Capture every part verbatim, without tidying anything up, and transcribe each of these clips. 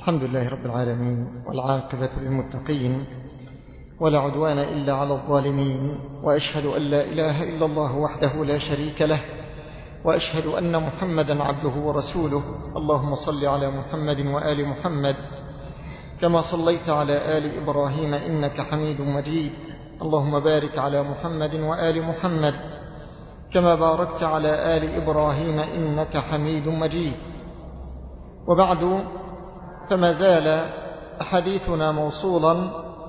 الحمد لله رب العالمين، والعاقبة للمتقين، ولا عدوان إلا على الظالمين، وأشهد أن لا إله إلا الله وحده لا شريك له، وأشهد أن محمدا عبده ورسوله. اللهم صل على محمد وآل محمد كما صليت على آل إبراهيم إنك حميد مجيد. اللهم بارك على محمد وآل محمد كما باركت على آل إبراهيم إنك حميد مجيد. وبعد، فما زال حديثنا موصولا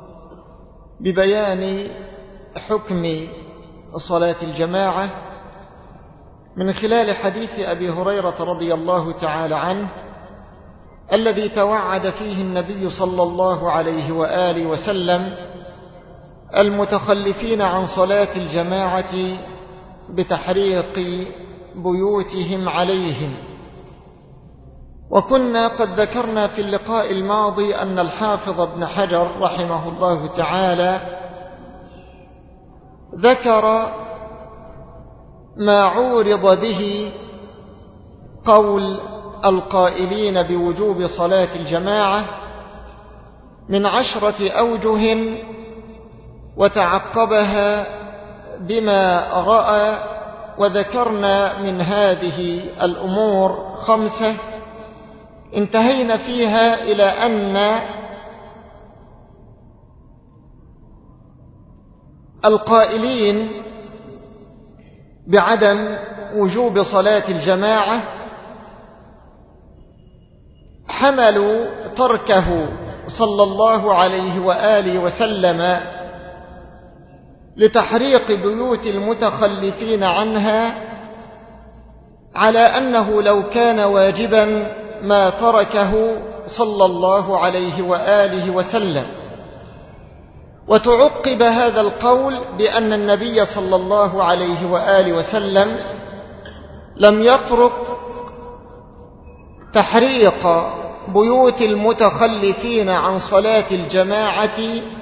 ببيان حكم صلاة الجماعة من خلال حديث أبي هريرة رضي الله تعالى عنه، الذي توعد فيه النبي صلى الله عليه وآله وسلم المتخلفين عن صلاة الجماعة بتحريق بيوتهم عليهم. وكنا قد ذكرنا في اللقاء الماضي أن الحافظ ابن حجر رحمه الله تعالى ذكر ما عورض به قول القائلين بوجوب صلاة الجماعة من عشرة أوجه، وتعقبها بما رأى، وذكرنا من هذه الأمور خمسة انتهينا فيها إلى أن القائلين بعدم وجوب صلاة الجماعة حملوا تركه صلى الله عليه وآله وسلم لتحريق بيوت المتخلفين عنها على أنه لو كان واجبا ما تركه صلى الله عليه وآله وسلم. وتعقب هذا القول بأن النبي صلى الله عليه وآله وسلم لم يترك تحريق بيوت المتخلفين عن صلاة الجماعة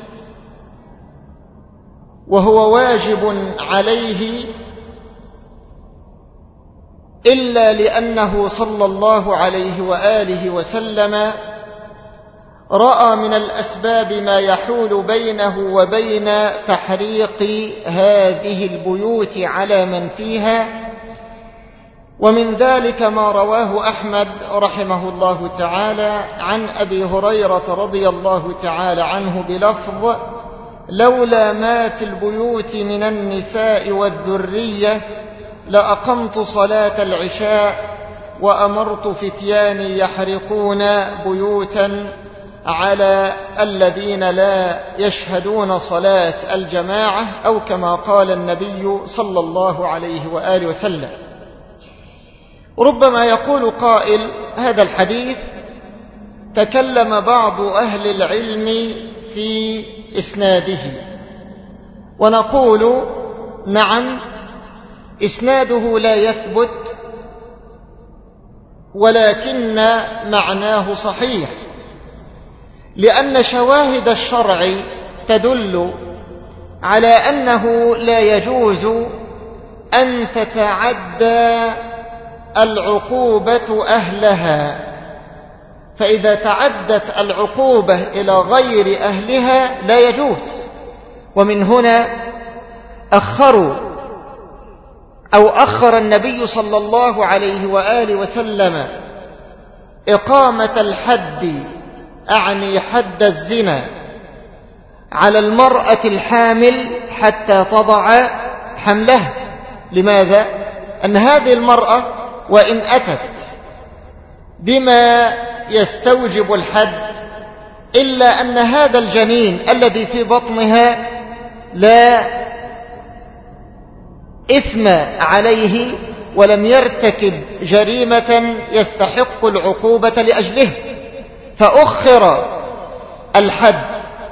وهو واجب عليه إلا لأنه صلى الله عليه وآله وسلم رأى من الأسباب ما يحول بينه وبين تحريق هذه البيوت على من فيها. ومن ذلك ما رواه أحمد رحمه الله تعالى عن أبي هريرة رضي الله تعالى عنه بلفظ: لولا ما في البيوت من النساء والذرية لأقمت صلاة العشاء وأمرت فتياني يحرقون بيوتا على الذين لا يشهدون صلاة الجماعة، أو كما قال النبي صلى الله عليه وآله وسلم. ربما يقول قائل: هذا الحديث تكلم بعض أهل العلم في إسناده، ونقول: نعم، إسناده لا يثبت، ولكن معناه صحيح، لأن شواهد الشرع تدل على أنه لا يجوز أن تتعدى العقوبة أهلها، فإذا تعدت العقوبة إلى غير أهلها لا يجوز. ومن هنا أخروا أو أخر النبي صلى الله عليه وآله وسلم إقامة الحد، أعني حد الزنا، على المرأة الحامل حتى تضع حملها. لماذا؟ أن هذه المرأة وإن أتت بما يستوجب الحد، إلا أن هذا الجنين الذي في بطنها لا إثم عليه ولم يرتكب جريمة يستحق العقوبة لأجله، فأخر الحد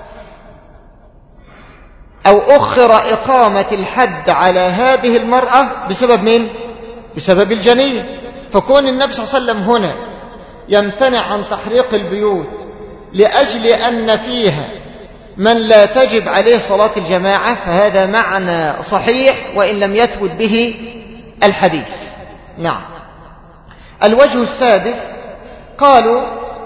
أو أخر إقامة الحد على هذه المرأة بسبب من؟ بسبب الجنين. فكون النبي صلى الله عليه وسلم هنا يمتنع عن تحريق البيوت لأجل أن فيها من لا تجب عليه صلاة الجماعة، فهذا معنى صحيح وإن لم يثبت به الحديث. نعم. الوجه السادس قالوا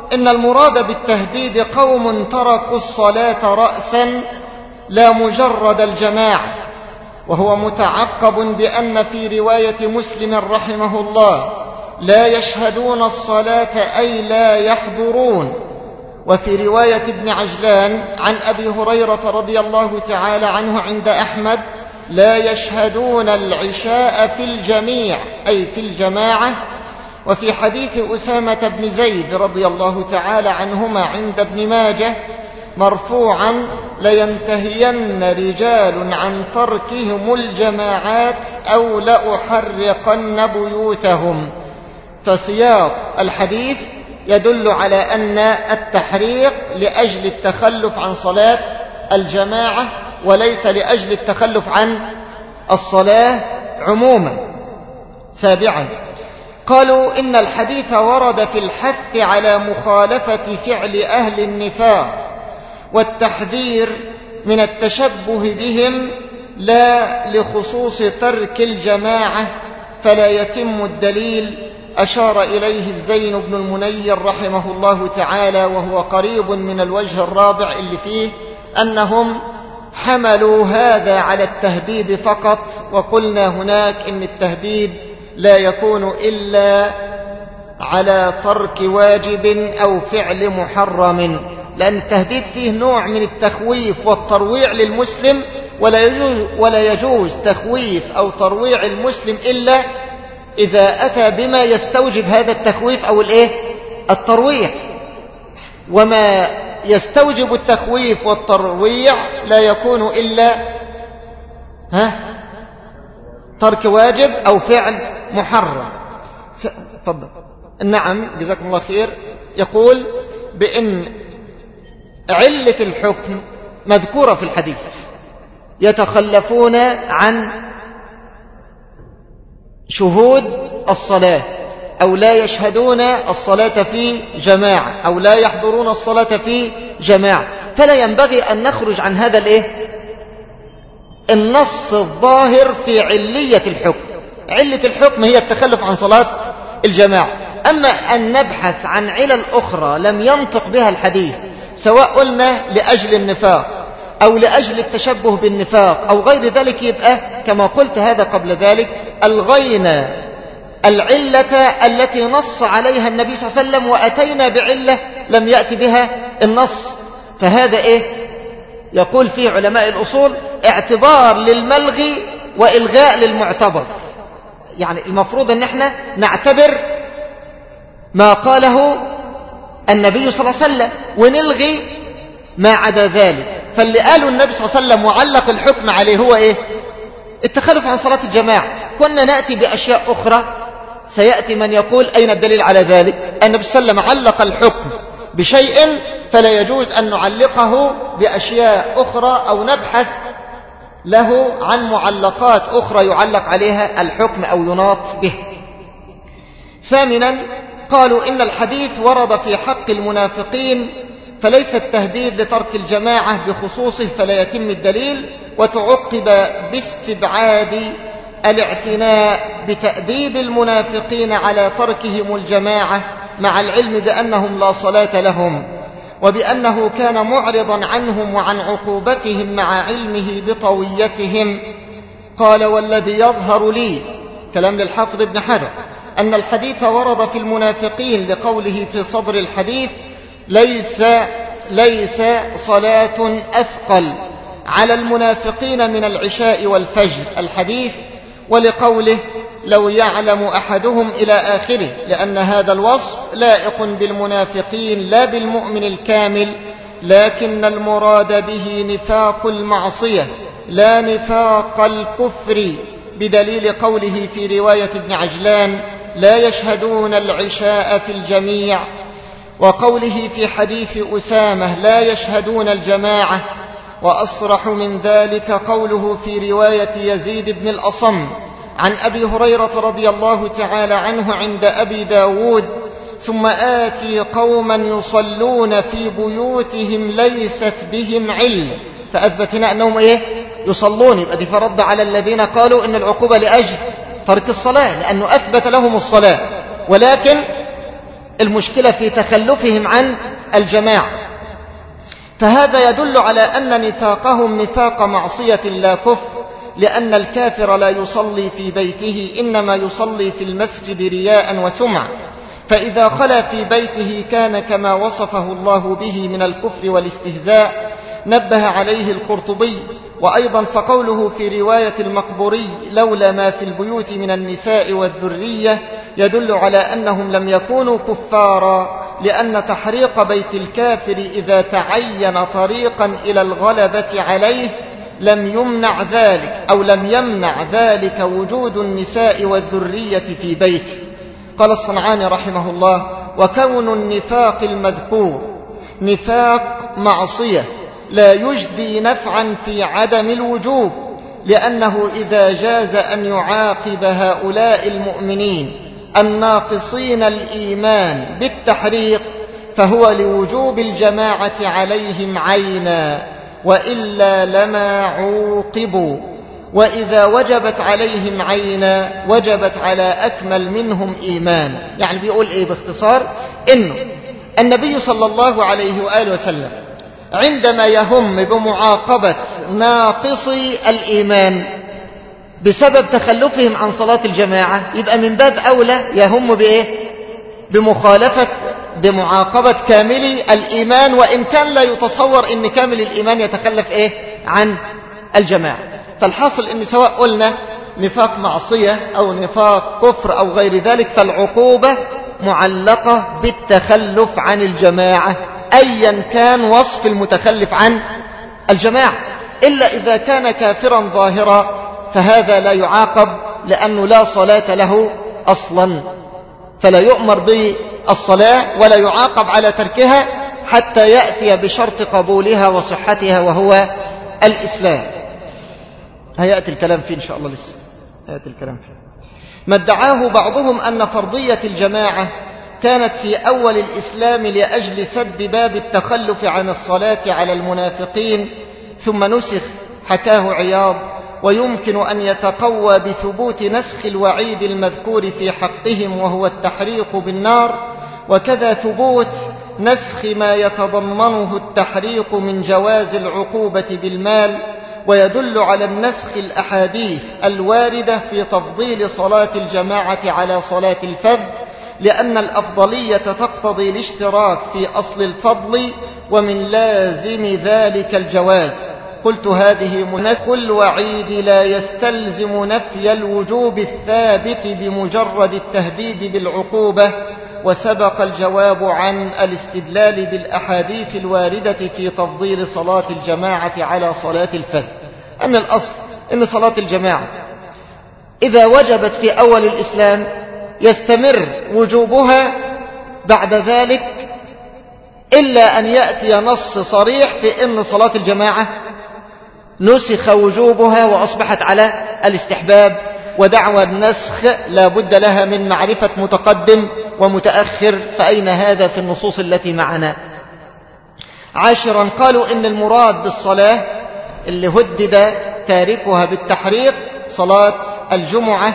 إن المراد بالتهديد قوم تركوا الصلاة رأسا لا مجرد الجماعة، وهو متعقب بأن في رواية مسلم رحمه الله لا يشهدون الصلاة أي لا يحضرون، وفي رواية ابن عجلان عن أبي هريرة رضي الله تعالى عنه عند أحمد لا يشهدون العشاء في الجميع أي في الجماعة. وفي حديث أسامة بن زيد رضي الله تعالى عنهما عند ابن ماجه مرفوعا لينتهين رجال عن تركهم الجماعات أو لأحرقن بيوتهم. فسياق الحديث يدل على أن التحريق لأجل التخلف عن صلاة الجماعة وليس لأجل التخلف عن الصلاة عموما. سابعا قالوا إن الحديث ورد في الحث على مخالفة فعل أهل النفاق والتحذير من التشبه بهم لا لخصوص ترك الجماعة فلا يتم الدليل. أشار إليه الزين بن المنير رحمه الله تعالى وهو قريب من الوجه الرابع اللي فيه أنهم حملوا هذا على التهديد فقط، وقلنا هناك إن التهديد لا يكون إلا على ترك واجب أو فعل محرم، لأن التهديد فيه نوع من التخويف والترويع للمسلم، ولا يجوز, ولا يجوز تخويف أو ترويع المسلم إلا إذا أتى بما يستوجب هذا التخويف أو الإيه؟ الترويع. وما يستوجب التخويف والترويع لا يكون إلا ها ترك واجب أو فعل محرم. تفضل. نعم جزاكم الله خير. يقول بأن علة الحكم مذكورة في الحديث، يتخلفون عن شهود الصلاة أو لا يشهدون الصلاة في جماعة أو لا يحضرون الصلاة في جماعة، فلا ينبغي أن نخرج عن هذا الإيه؟ النص الظاهر في علية الحكم. علة الحكم هي التخلف عن صلاة الجماعة. أما أن نبحث عن علل أخرى لم ينطق بها الحديث، سواء قلنا لأجل النفاق أو لأجل التشبه بالنفاق أو غير ذلك، يبقى كما قلت هذا قبل ذلك ألغينا العلة التي نص عليها النبي صلى الله عليه وسلم وأتينا بعلة لم يأتي بها النص. فهذا إيه؟ يقول فيه علماء الأصول اعتبار للملغي وإلغاء للمعتبر. يعني المفروض أن احنا نعتبر ما قاله النبي صلى الله عليه وسلم ونلغي ما عدا ذلك. فاللي قاله النبي صلى الله عليه وسلم وعلق الحكم عليه هو إيه؟ التخلف عن صلاة الجماعة. كنا نأتي بأشياء أخرى سيأتي من يقول أين الدليل على ذلك؟ النبي صلى الله عليه وسلم علق الحكم بشيء فلا يجوز أن نعلقه بأشياء أخرى أو نبحث له عن معلقات أخرى يعلق عليها الحكم أو يناط به. ثامنا قالوا إن الحديث ورد في حق المنافقين فليس التهديد لترك الجماعة بخصوصه فلا يتم الدليل، وتعقب باستبعاد الاعتناء بتأديب المنافقين على تركهم الجماعة مع العلم بأنهم لا صلاة لهم، وبأنه كان معرضا عنهم وعن عقوبتهم مع علمه بطويتهم. قال والذي يظهر لي، كلام للحافظ ابن حجر، أن الحديث ورد في المنافقين لقوله في صدر الحديث ليس, ليس صلاة أثقل على المنافقين من العشاء والفجر الحديث، ولقوله لو يعلم أحدهم إلى آخره، لأن هذا الوصف لائق بالمنافقين لا بالمؤمن الكامل، لكن المراد به نفاق المعصية لا نفاق الكفر، بدليل قوله في رواية ابن عجلان لا يشهدون العشاء في الجميع، وقوله في حديث أسامة لا يشهدون الجماعة. وأصرح من ذلك قوله في رواية يزيد بن الأصم عن أبي هريرة رضي الله تعالى عنه عند أبي داود ثم آتي قوما يصلون في بيوتهم ليست بهم علم، فأثبتنا أنهم إيه؟ يصلون. يبقى دي فرد على الذين قالوا إن العقوبة لأجل ترك الصلاة، لأنه أثبت لهم الصلاة، ولكن المشكلة في تخلفهم عن الجماعة. فهذا يدل على أن نفاقهم نفاق معصية لا كفر، لأن الكافر لا يصلي في بيته، إنما يصلي في المسجد رياء وسمعة، فإذا خلا في بيته كان كما وصفه الله به من الكفر والاستهزاء. نبه عليه القرطبي. وأيضا فقوله في رواية المقبوري لولا ما في البيوت من النساء والذرية يدل على أنهم لم يكونوا كفارا، لأن تحريق بيت الكافر إذا تعين طريقا إلى الغلبة عليه لم يمنع ذلك أو لم يمنع ذلك وجود النساء والذرية في بيته. قال الصنعاني رحمه الله: وكون النفاق المذكور نفاق معصية لا يجدي نفعا في عدم الوجوب، لأنه إذا جاز أن يعاقب هؤلاء المؤمنين الناقصين الإيمان بالتحريق فهو لوجوب الجماعة عليهم عينا، وإلا لما عوقبوا. وإذا وجبت عليهم عينا وجبت على أكمل منهم إيمان. يعني بيقول إيه باختصار؟ إنه النبي صلى الله عليه وآله وسلم عندما يهم بمعاقبة ناقصي الإيمان بسبب تخلفهم عن صلاة الجماعة، يبقى من باب أولى يهم بإيه؟ بمخالفة بمعاقبة كاملي الإيمان، وإن كان لا يتصور أن كامل الإيمان يتخلف إيه؟ عن الجماعة. فالحاصل أن سواء قلنا نفاق معصية أو نفاق كفر أو غير ذلك، فالعقوبة معلقة بالتخلف عن الجماعة أيا كان وصف المتخلف عن الجماعة، إلا إذا كان كافرا ظاهرا فهذا لا يعاقب لأنه لا صلاة له أصلا، فلا يؤمر بالصلاة ولا يعاقب على تركها حتى يأتي بشرط قبولها وصحتها وهو الإسلام. هيأتي الكلام فيه إن شاء الله، لسه هيأتي الكلام فيه. ما ادعاه بعضهم أن فرضية الجماعة كانت في أول الإسلام لأجل سد باب التخلف عن الصلاة على المنافقين، ثم نسخ، حكاه عياض. ويمكن أن يتقوى بثبوت نسخ الوعيد المذكور في حقهم وهو التحريق بالنار، وكذا ثبوت نسخ ما يتضمنه التحريق من جواز العقوبة بالمال. ويدل على النسخ الأحاديث الواردة في تفضيل صلاة الجماعة على صلاة الفذ، لأن الأفضلية تقتضي الاشتراك في أصل الفضل، ومن لازم ذلك الجواز. قلت هذه منسخ الوعيد لا يستلزم نفي الوجوب الثابت بمجرد التهديد بالعقوبة، وسبق الجواب عن الاستدلال بالأحاديث الواردة في تفضيل صلاة الجماعة على صلاة الفذ. أن الأصل أن صلاة الجماعة إذا وجبت في أول الإسلام يستمر وجوبها بعد ذلك، إلا أن يأتي نص صريح في أن صلاة الجماعة نسخ وجوبها وأصبحت على الاستحباب. ودعوى النسخ لا بد لها من معرفة متقدم ومتأخر، فأين هذا في النصوص التي معنا؟ عاشرا، قالوا إن المراد بالصلاة اللي هدد تاركها بالتحريق صلاة الجمعة،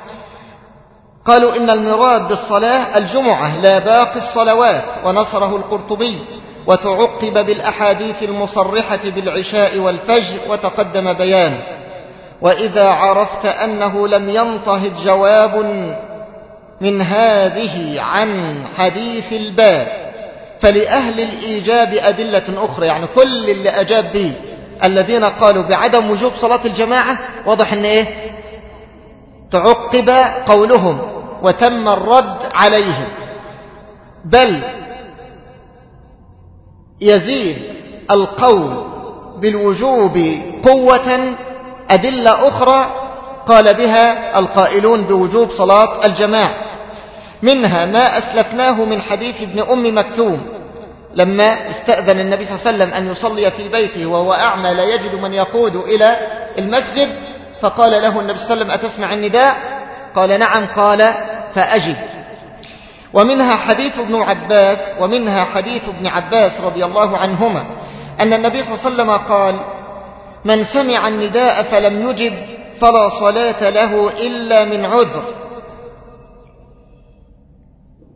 قالوا إن المراد بالصلاة الجمعة لا باقي الصلوات، ونصره القرطبي. وتعقب بالأحاديث المصرحة بالعشاء والفجر وتقدم بيان. وإذا عرفت أنه لم ينتهض جواب من هذه عن حديث الباب فلأهل الإيجاب أدلة أخرى. يعني كل اللي أجاب به الذين قالوا بعدم وجوب صلاة الجماعة واضح أن إيه؟ تعقب قولهم وتم الرد عليهم، بل يزيد القول بالوجوب قوة أدلة أخرى قال بها القائلون بوجوب صلاة الجماعة، منها ما أسلفناه من حديث ابن أم مكتوم لما استأذن النبي صلى الله عليه وسلم أن يصلي في بيته وهو أعمى لا يجد من يقود إلى المسجد، فقال له النبي صلى الله عليه وسلم: أتسمع النداء؟ قال: نعم. قال: فأجب. ومنها حديث ابن عباس ومنها حديث ابن عباس رضي الله عنهما أن النبي صلى الله عليه وسلم قال: من سمع النداء فلم يجب فلا صلاة له إلا من عذر.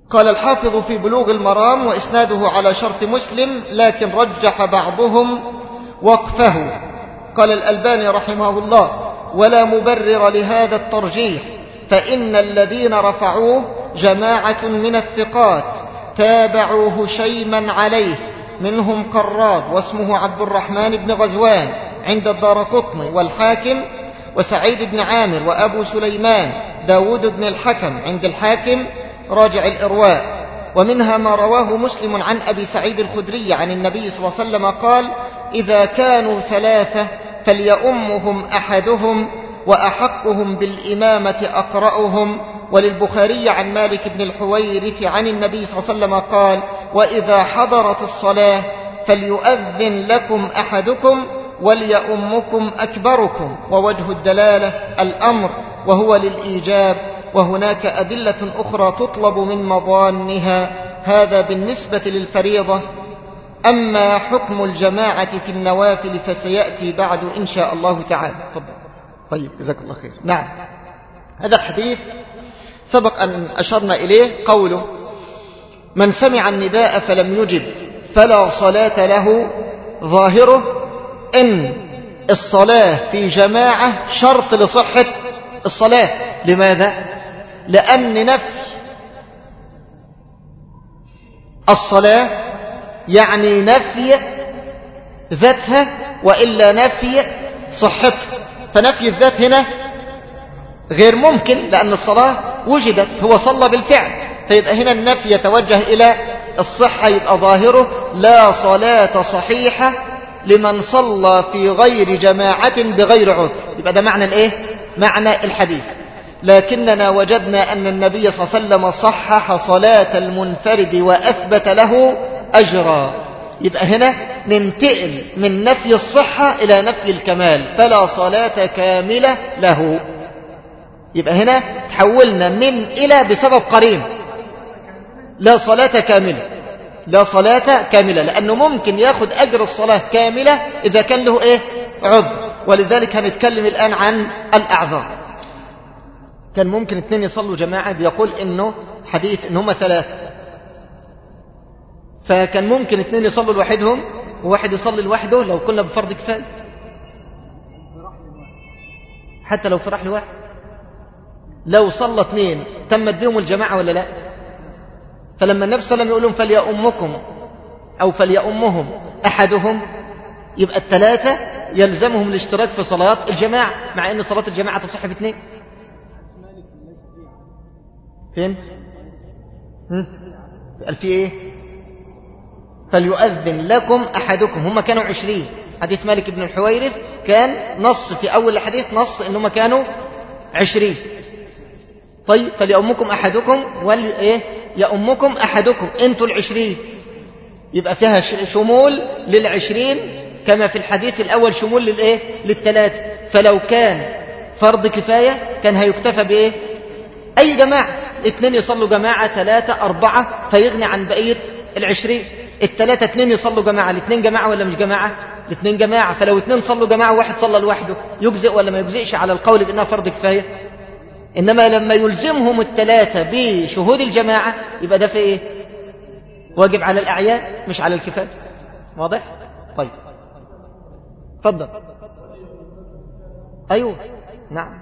قال الحافظ في بلوغ المرام وإسناده على شرط مسلم، لكن رجح بعضهم وقفه. قال الألباني رحمه الله: ولا مبرر لهذا الترجيح، فإن الذين رفعوه جماعة من الثقات تابعوه شيما عليه، منهم قراد واسمه عبد الرحمن بن غزوان عند الدارقطني والحاكم، وسعيد بن عامر وأبو سليمان داود بن الحكم عند الحاكم راجع الإرواء. ومنها ما رواه مسلم عن أبي سعيد الخدري عن النبي صلى الله عليه وسلم قال: إذا كانوا ثلاثة فليؤمهم أحدهم، وأحقهم بالإمامة أقرأهم. وللبخاري عن مالك بن الحويرث عن النبي صلى الله عليه وسلم قال: وإذا حضرت الصلاة فليؤذن لكم أحدكم وليؤمكم أكبركم. ووجه الدلالة الأمر، وهو للإيجاب، وهناك أدلة أخرى تطلب من مظانها. هذا بالنسبة للفريضة. أما حكم الجماعة في النوافل فسيأتي بعد إن شاء الله تعالى. تفضل. طيب، جزاك الله خير. نعم، هذا الحديث سبق أن أشرنا إليه، قوله: من سمع النداء فلم يجب فلا صلاة له، ظاهره إن الصلاة في جماعة شرط لصحة الصلاة. لماذا؟ لأن نفي الصلاة يعني نفي ذاتها، وإلا نفي صحتها. فنفي الذات هنا غير ممكن، لأن الصلاة وجدت، هو صلى بالفعل، فيبقى هنا النفي يتوجه إلى الصحة. يبقى ظاهره: لا صلاة صحيحة لمن صلى في غير جماعة بغير عذر. يبقى ده معنى الإيه؟ معنى الحديث. لكننا وجدنا أن النبي صلى الله عليه وسلم صحح صلاة المنفرد وأثبت له أجرا. يبقى هنا ننتقل من نفي الصحة إلى نفي الكمال، فلا صلاة كاملة له. يبقى هنا تحولنا من إلى بسبب قرين، لا صلاة كاملة، لا صلاة كاملة، لأنه ممكن ياخد أجر الصلاة كاملة إذا كان له إيه؟ عذر. ولذلك هنتكلم الآن عن الأعذار. كان ممكن اثنين يصلوا جماعة، بيقول إنه حديث إن هم ثلاثة، فكان ممكن اثنين يصلوا لوحدهم وواحد يصلي لوحده لو كنا بفرض كفاية، حتى لو فرح لواحد. لو صلى اثنين تمت بهم الجماعة ولا لا؟ فلما النبي صلى الله عليه وسلم يقول لهم فليؤمكم أو فليؤمهم أحدهم، يبقى الثلاثة يلزمهم الاشتراك في صلاة الجماعة، مع أن صلاة الجماعة تصح باثنين. فين؟ قال في ايه؟ فليؤذن لكم أحدكم. هم كانوا عشرين. حديث مالك بن الحويرث كان نص في أول الحديث، نص إنهم كانوا عشرين. طيب، فليؤمكم أحدكم ولإيه؟ يؤمكم أحدكم، أنتوا العشرين. يبقى فيها شمول للعشرين، كما في الحديث الأول شمول للإيه؟ للثلاثة. فلو كان فرض كفاية كان هيكتفى بإيه؟ أي جماعة، اثنين يصلوا جماعة، ثلاثة، أربعة، فيغني عن بقية العشرين. الثلاثة اثنين يصلوا جماعة، الاثنين جماعة ولا مش جماعة؟ الاثنين جماعة. فلو اثنين صلوا جماعة وواحد صلى لوحده، يجزئ ولا ما يجزئش على القول بأنها فرض كفاية؟ إنما لما يلزمهم الثلاثة بشهود الجماعة يبقى ده في إيه؟ واجب على الأعيان مش على الكفاية. واضح؟ طيب، تفضل. أيوه، نعم.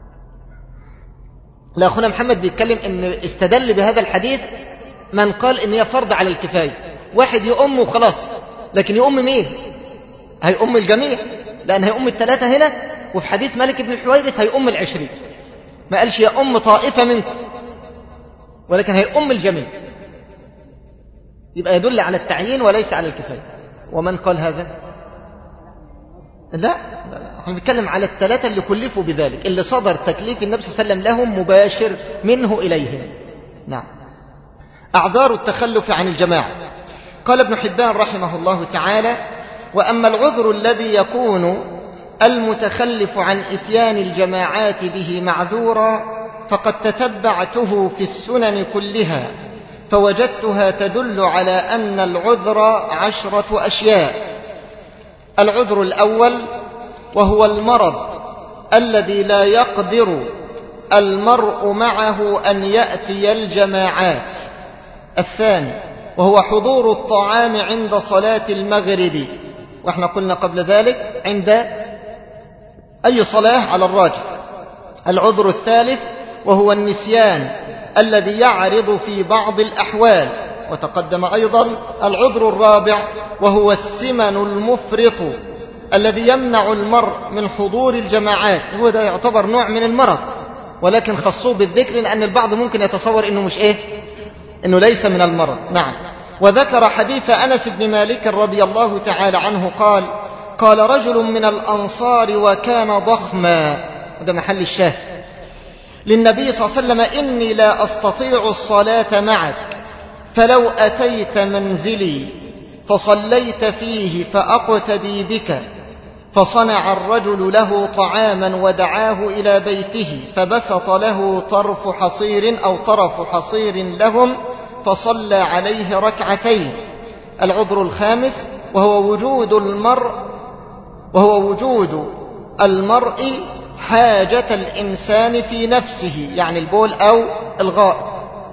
لا، أخونا محمد بيتكلم إن استدل بهذا الحديث من قال إن هي فرض على الكفاية. واحد يؤم وخلاص، لكن يؤم مين؟ هيؤم الجميع، لأن هيؤم الثلاثة هنا، وفي حديث مالك بن الحويرث هيؤم العشرين. ما قالش يؤم طائفة منكم، ولكن هيؤم الجميع. يبقى يدل على التعيين وليس على الكفاية. ومن قال هذا؟ لا، احنا بنتكلم على الثلاثة اللي كلفوا بذلك، اللي صدر تكليف النبي صلى الله عليه وسلم لهم مباشر منه إليهم. نعم. أعذار التخلف عن الجماعة. قال ابن حبان رحمه الله تعالى: وأما العذر الذي يكون المتخلف عن إتيان الجماعات به معذورا فقد تتبعته في السنن كلها فوجدتها تدل على أن العذر عشرة أشياء. العذر الأول وهو المرض الذي لا يقدر المرء معه أن يأتي الجماعات، الثاني وهو حضور الطعام عند صلاة المغرب، واحنا قلنا قبل ذلك عند أي صلاة على الراجح. العذر الثالث وهو النسيان الذي يعرض في بعض الأحوال، وتقدم أيضا العذر الرابع وهو السمن المفرط الذي يمنع المرء من حضور الجماعات. هو ده يعتبر نوع من المرض، ولكن خصوه بالذكر لأن البعض ممكن يتصور إنه مش إيه، إنه ليس من المرض. نعم. وذكر حديث أنس بن مالك رضي الله تعالى عنه قال قال رجل من الأنصار وكان ضخما، وده محل الشاهد، للنبي صلى الله عليه وسلم: إني لا أستطيع الصلاة معك، فلو أتيت منزلي فصليت فيه فأقتدي بك. فصنع الرجل له طعاما ودعاه إلى بيته، فبسط له طرف حصير أو طرف حصير لهم، فصلى عليه ركعتين. العذر الخامس وهو وجود المرء وهو وجود المرء حاجة الإنسان في نفسه، يعني البول أو الغائط،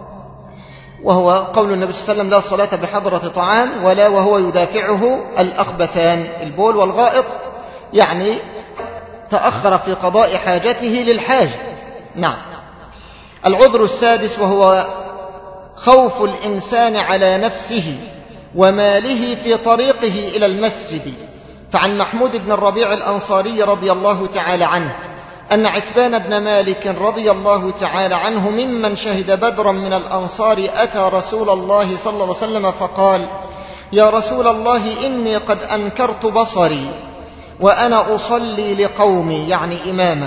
وهو قول النبي صلى الله عليه وسلم: لا صلاة بحضرة طعام ولا وهو يدافعه الأخبثان، البول والغائط، يعني تأخر في قضاء حاجته للحاجة. نعم. العذر السادس وهو خوف الإنسان على نفسه وماله في طريقه إلى المسجد. فعن محمود بن الربيع الأنصاري رضي الله تعالى عنه أن عتبان بن مالك رضي الله تعالى عنه ممن شهد بدرا من الأنصار أتى رسول الله صلى الله عليه وسلم فقال: يا رسول الله، إني قد أنكرت بصري وأنا أصلي لقومي، يعني إماما،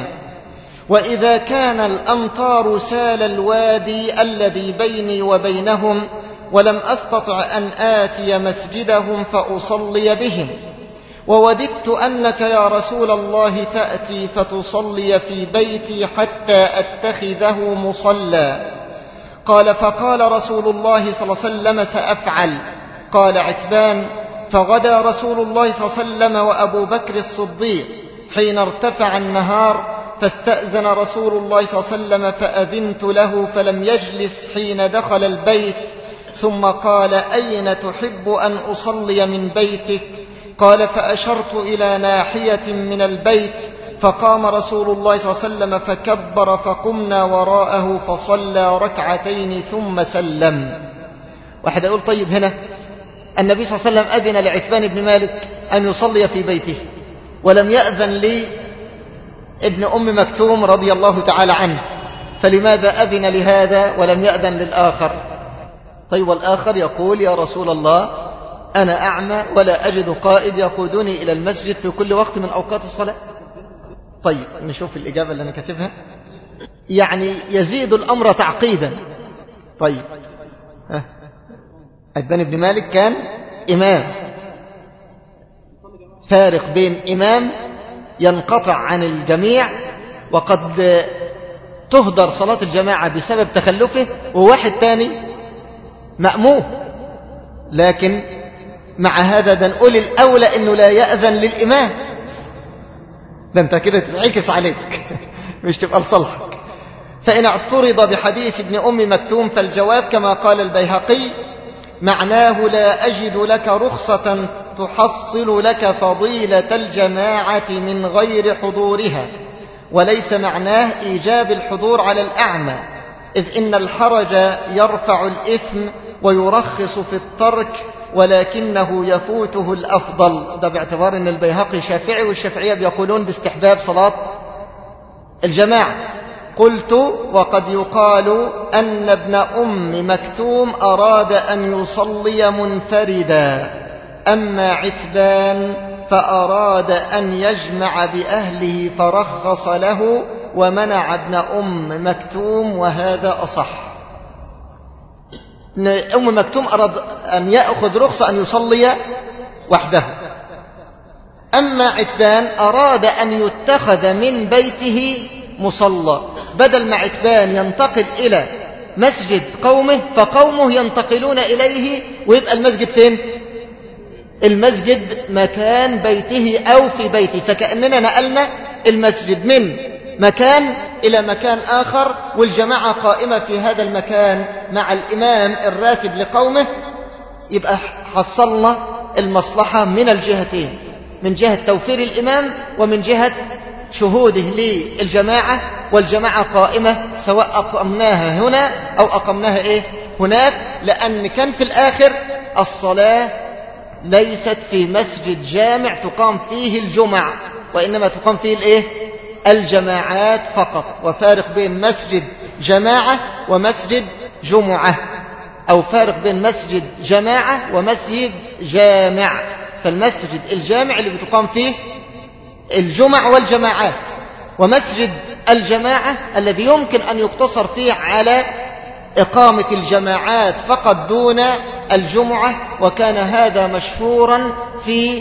وإذا كان الأمطار سال الوادي الذي بيني وبينهم، ولم أستطع أن آتي مسجدهم فأصلي بهم، ووددت أنك يا رسول الله تأتي فتصلي في بيتي حتى أتخذه مصلى. قال: فقال رسول الله صلى الله عليه وسلم: سأفعل. قال عتبان: فغدا رسول الله صلى الله عليه وسلم وأبو بكر الصديق حين ارتفع النهار، فاستأذن رسول الله صلى الله عليه وسلم فأذنت له، فلم يجلس حين دخل البيت، ثم قال: أين تحب أن أصلي من بيتك؟ قال: فأشرت إلى ناحية من البيت، فقام رسول الله صلى الله عليه وسلم فكبر، فقمنا وراءه فصلى ركعتين ثم سلم. واحد يقول: طيب هنا النبي صلى الله عليه وسلم أذن لعتبان بن مالك أن يصلي في بيته، ولم يأذن لي ابن أم مكتوم رضي الله تعالى عنه، فلماذا أذن لهذا ولم يأذن للآخر؟ طيب والآخر يقول: يا رسول الله، أنا أعمى ولا أجد قائد يقودني إلى المسجد في كل وقت من أوقات الصلاة. طيب نشوف الإجابة اللي أنا كاتبها، يعني يزيد الأمر تعقيدا. طيب ها، عتبان بن مالك كان إمام، فارق بين إمام ينقطع عن الجميع وقد تهدر صلاة الجماعة بسبب تخلفه، وواحد تاني مأموم، لكن مع هذا ده نقول الأولى أنه لا يأذن للإمام، ده أنت كده تتعكس عليك مش تبقى لصالحك. فإن اعترض بحديث ابن أم مكتوم فالجواب كما قال البيهقي: معناه لا أجد لك رخصة تحصل لك فضيلة الجماعة من غير حضورها، وليس معناه إيجاب الحضور على الأعمى، إذ إن الحرج يرفع الإثم ويرخص في الترك، ولكنه يفوته الأفضل. ده باعتبار أن البيهقي شافعي، والشافعية بيقولون باستحباب صلاة الجماعة. قلت: وقد يقال أن ابن أم مكتوم أراد أن يصلي منفردا، أما عتبان فأراد أن يجمع بأهله فرخص له ومنع ابن أم مكتوم، وهذا أصح. أم مكتوم أراد أن يأخذ رخصة أن يصلي وحده، أما عتبان أراد أن يتخذ من بيته مصلى، بدل ما عتبان ينتقل إلى مسجد قومه فقومه ينتقلون إليه، ويبقى المسجد فين؟ المسجد مكان بيته أو في بيته، فكأننا نقلنا المسجد من مكان إلى مكان آخر والجماعة قائمة في هذا المكان مع الإمام الراتب لقومه، يبقى حصلنا المصلحة من الجهتين، من جهة توفير الإمام ومن جهة شهوده للجماعة، والجماعة قائمة سواء أقمناها هنا أو أقمناها إيه هناك، لأن كان في الآخر الصلاة ليست في مسجد جامع تقام فيه الجمع، وإنما تقام فيه الإيه الجماعات فقط، وفارق بين مسجد جماعة ومسجد جمعة، أو فارق بين مسجد جماعة ومسجد جامع. فالمسجد الجامع اللي بتقام فيه الجمع والجماعات، ومسجد الجماعة الذي يمكن أن يقتصر فيه على إقامة الجماعات فقط دون الجمعة، وكان هذا مشهورا في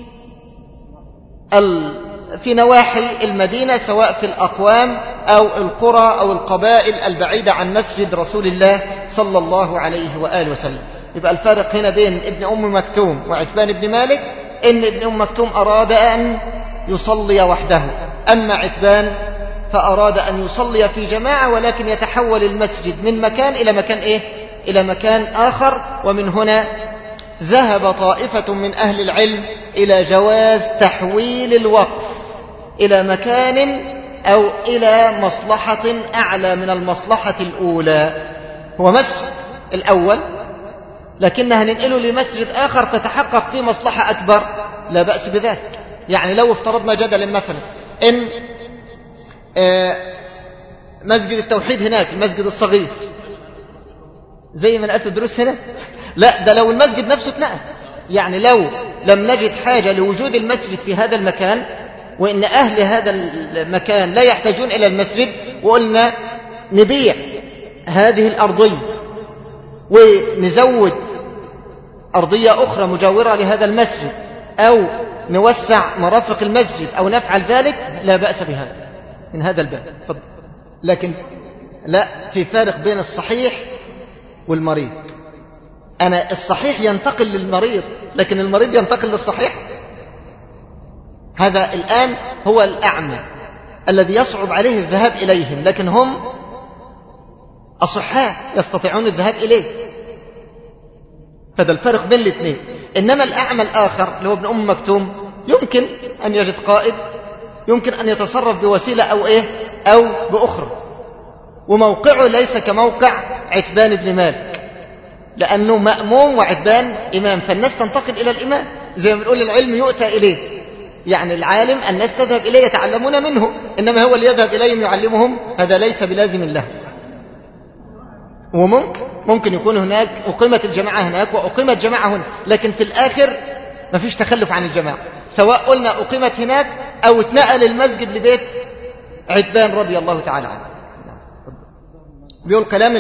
ال... في نواحي المدينة، سواء في الأقوام أو القرى أو القبائل البعيدة عن مسجد رسول الله صلى الله عليه وآله وسلم. يبقى الفارق هنا بين ابن أم مكتوم وعتبان بن مالك إن ابن أم مكتوم أراد أن يصلي وحده، أما عتبان فأراد أن يصلي في جماعة، ولكن يتحول المسجد من مكان إلى مكان إيه؟ إلى مكان آخر. ومن هنا ذهب طائفة من أهل العلم إلى جواز تحويل الوقف إلى مكان أو إلى مصلحة أعلى من المصلحة الأولى. هو مسجد الأول لكنها ننقله لمسجد آخر تتحقق فيه مصلحة أكبر، لا بأس بذلك. يعني لو افترضنا جدلا مثلا إن مسجد التوحيد هناك المسجد الصغير زي ما نقلت الدروس هنا، لا ده لو المسجد نفسه اتنقل، يعني لو لم نجد حاجة لوجود المسجد في هذا المكان وإن أهل هذا المكان لا يحتاجون إلى المسجد، وقلنا نبيع هذه الأرضية ونزود أرضية أخرى مجاورة لهذا المسجد، أو نوسع مرافق المسجد أو نفعل ذلك، لا بأس بهذا من هذا الباب. فضل. لكن لا، في فارق بين الصحيح والمريض. أنا الصحيح ينتقل للمريض لكن المريض ينتقل للصحيح. هذا الآن هو الأعمى الذي يصعب عليه الذهاب إليهم، لكن هم أصحاء يستطيعون الذهاب إليه. فده الفرق بين الاثنين. إنما الأعمى الآخر اللي هو ابن أم مكتوم يمكن أن يجد قائد، يمكن أن يتصرف بوسيلة أو إيه أو بأخرى، وموقعه ليس كموقع عتبان بن مالك، لأنه مأموم وعتبان إمام، فالناس تنتقل إلى الإمام. زي ما بنقول العلم يؤتى إليه، يعني العالم الناس تذهب إليه يتعلمون منه، إنما هو اللي يذهب إليهم يعلمهم هذا ليس بلازم له. وممكن ممكن يكون هناك أقيمت الجماعة هناك وأقيمت جماعة هنا، لكن في الآخر ما فيش تخلف عن الجماعة، سواء قلنا أقيمت هناك أو اتنقل المسجد لبيت عتبان رضي الله تعالى عنه. بيقول كلام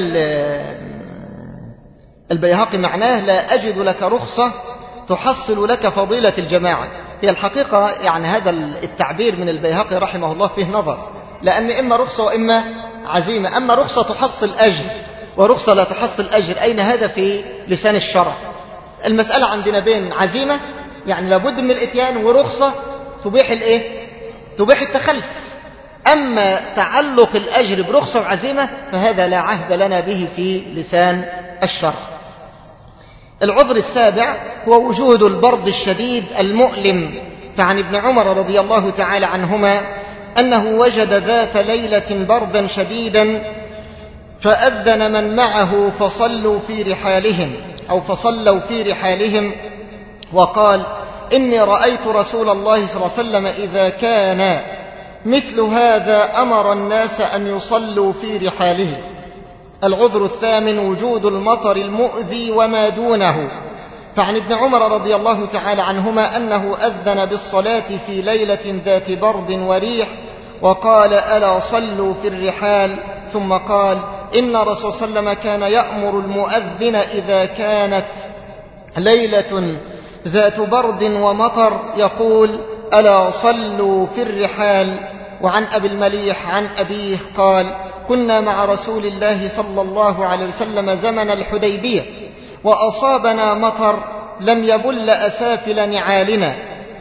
البيهقي معناه: لا أجد لك رخصة تحصل لك فضيلة الجماعة. هي الحقيقة يعني هذا التعبير من البيهقي رحمه الله فيه نظر، لأن إما رخصة وإما عزيمة. أما رخصة تحصل أجر ورخصة لا تحصل أجر، أين هذا في لسان الشرع؟ المسألة عندنا بين عزيمة يعني لابد من الإتيان، ورخصة تبيح الإيه؟ تبيح التخلف. أما تعلق الأجر برخصة وعزيمة فهذا لا عهد لنا به في لسان الشرع. العذر السابع هو وجود البرد الشديد المؤلم. فعن ابن عمر رضي الله تعالى عنهما أنه وجد ذات ليلة بردا شديدا فأذن من معه فصلوا في رحالهم أو فصلوا في رحالهم وقال: إني رأيت رسول الله صلى الله عليه وسلم إذا كان مثل هذا أمر الناس أن يصلوا في رحالهم. العذر الثامن وجود المطر المؤذي وما دونه. فعن ابن عمر رضي الله تعالى عنهما أنه أذن بالصلاة في ليلة ذات برد وريح وقال: ألا صلوا في الرحال، ثم قال: إن رسول صلى الله عليه وسلم كان يأمر المؤذن إذا كانت ليلة ذات برد ومطر يقول: ألا صلوا في الرحال. وعن أبي المليح عن أبيه قال: كنا مع رسول الله صلى الله عليه وسلم زمن الحديبية وأصابنا مطر لم يبل أسافل نعالنا،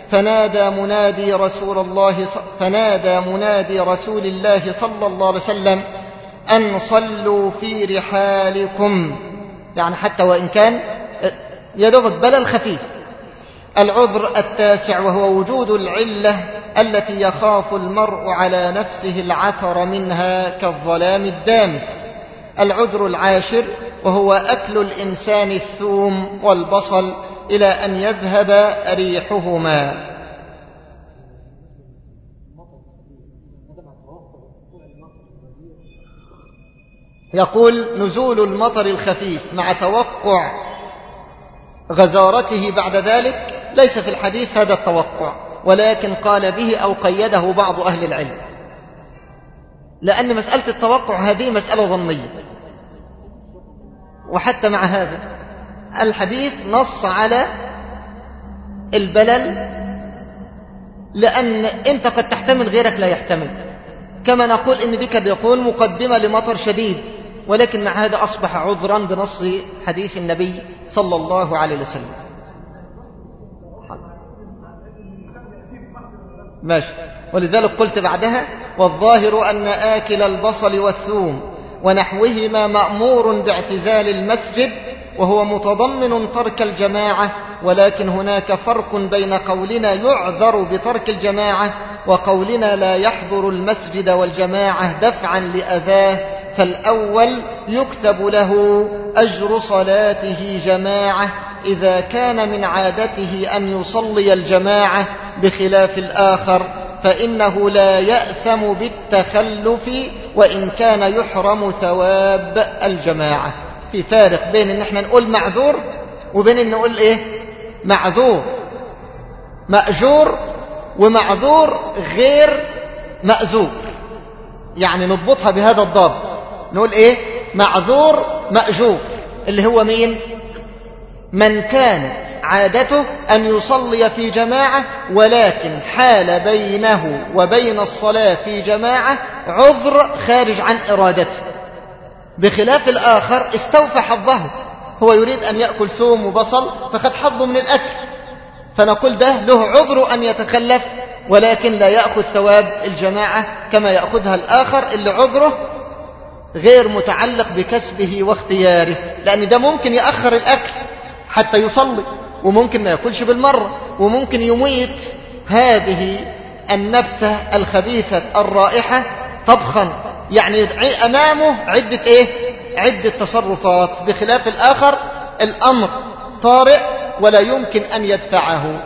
فنادى منادي رسول الله فنادى منادي رسول الله صلى الله عليه وسلم أن صلوا في رحالكم، يعني حتى وإن كان يدوبك بلل خفيف. العذر التاسع وهو وجود العلة التي يخاف المرء على نفسه العثر منها كالظلام الدامس. العذر العاشر وهو أكل الإنسان الثوم والبصل إلى أن يذهب ريحهما. يقول نزول المطر الخفيف مع توقع غزارته بعد ذلك ليس في الحديث هذا التوقع، ولكن قال به أو قيده بعض أهل العلم، لأن مسألة التوقع هذه مسألة ظنية. وحتى مع هذا الحديث نص على البلل، لأن أنت قد تحتمل غيرك لا يحتمل، كما نقول إن دي قد يكون مقدمة لمطر شديد، ولكن مع هذا أصبح عذرا بنص حديث النبي صلى الله عليه وسلم. ماشي. ولذلك قلت بعدها والظاهر أن آكل البصل والثوم ونحوهما مأمور باعتزال المسجد، وهو متضمن ترك الجماعة، ولكن هناك فرق بين قولنا يعذر بترك الجماعة وقولنا لا يحضر المسجد والجماعة دفعا لأذاه. فالأول يكتب له أجر صلاته جماعة إذا كان من عادته أن يصلي الجماعة، بخلاف الآخر فإنه لا يأثم بالتخلف وإن كان يحرم ثواب الجماعة. في فارق بين ان احنا نقول معذور وبين ان نقول ايه معذور. مأجور ومعذور غير مأزور، يعني نضبطها بهذا الضابط. نقول ايه معذور مأجور، اللي هو مين؟ من كانت عادته أن يصلي في جماعة ولكن حال بينه وبين الصلاة في جماعة عذر خارج عن إرادته، بخلاف الآخر استوفى حظه، هو يريد أن يأكل ثوم وبصل فقد حظه من الأكل، فنقول ده له عذر أن يتخلف ولكن لا يأخذ ثواب الجماعة كما يأخذها الآخر اللي عذره غير متعلق بكسبه واختياره، لأن ده ممكن يأخر الأكل حتى يصلي، وممكن ما يأكلش بالمرة، وممكن يميت هذه النبتة الخبيثة الرائحة طبخا، يعني أمامه عدة إيه؟ عدة تصرفات، بخلاف الآخر الأمر طارئ ولا يمكن أن يدفعه.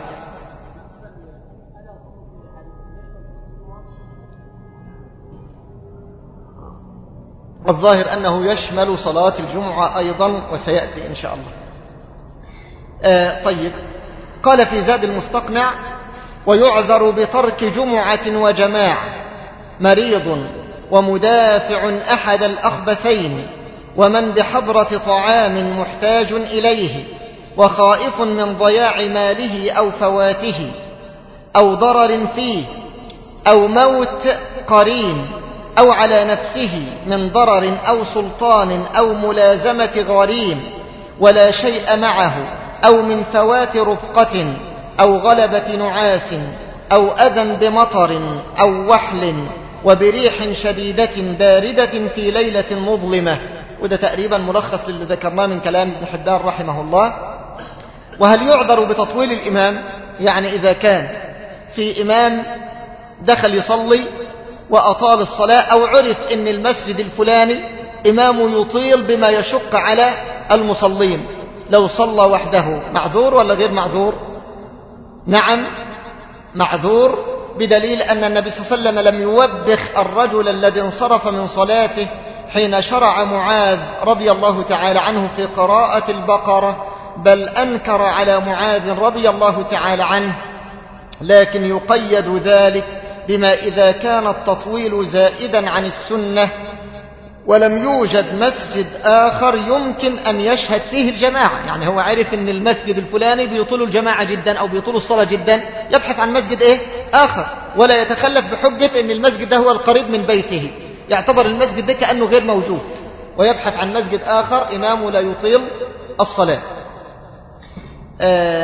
الظاهر أنه يشمل صلاة الجمعة أيضا، وسيأتي إن شاء الله. آه طيب، قال في زاد المستقنع ويعذر بترك جمعة وجماعة مريض ومدافع أحد الأخبثين ومن بحضرة طعام محتاج إليه وخائف من ضياع ماله أو فواته أو ضرر فيه أو موت قرين أو على نفسه من ضرر أو سلطان أو ملازمة غريم ولا شيء معه أو من فوات رفقة أو غلبة نعاس أو أذى بمطر أو وحل وبريح شديدة باردة في ليلة مظلمة. وده تقريبا ملخص للي ذكرناه من كلام ابن حبان رحمه الله. وهل يعذر بتطويل الإمام؟ يعني إذا كان في إمام دخل يصلي وأطال الصلاة، أو عرف أن المسجد الفلاني إمامه يطيل بما يشق على المصلين، لو صلى وحده معذور ولا غير معذور؟ نعم معذور، بدليل أن النبي صلى الله عليه وسلم لم يوبخ الرجل الذي انصرف من صلاته حين شرع معاذ رضي الله تعالى عنه في قراءة البقرة، بل أنكر على معاذ رضي الله تعالى عنه، لكن يقيد ذلك بما إذا كان التطويل زائدا عن السنة ولم يوجد مسجد آخر يمكن أن يشهد فيه الجماعة. يعني هو عارف أن المسجد الفلاني بيطولوا الجماعة جدا أو بيطولوا الصلاة جدا، يبحث عن مسجد إيه؟ آخر، ولا يتخلف بحجة أن المسجد ده هو القريب من بيته، يعتبر المسجد ده كأنه غير موجود، ويبحث عن مسجد آخر إمامه لا يطيل الصلاة. آه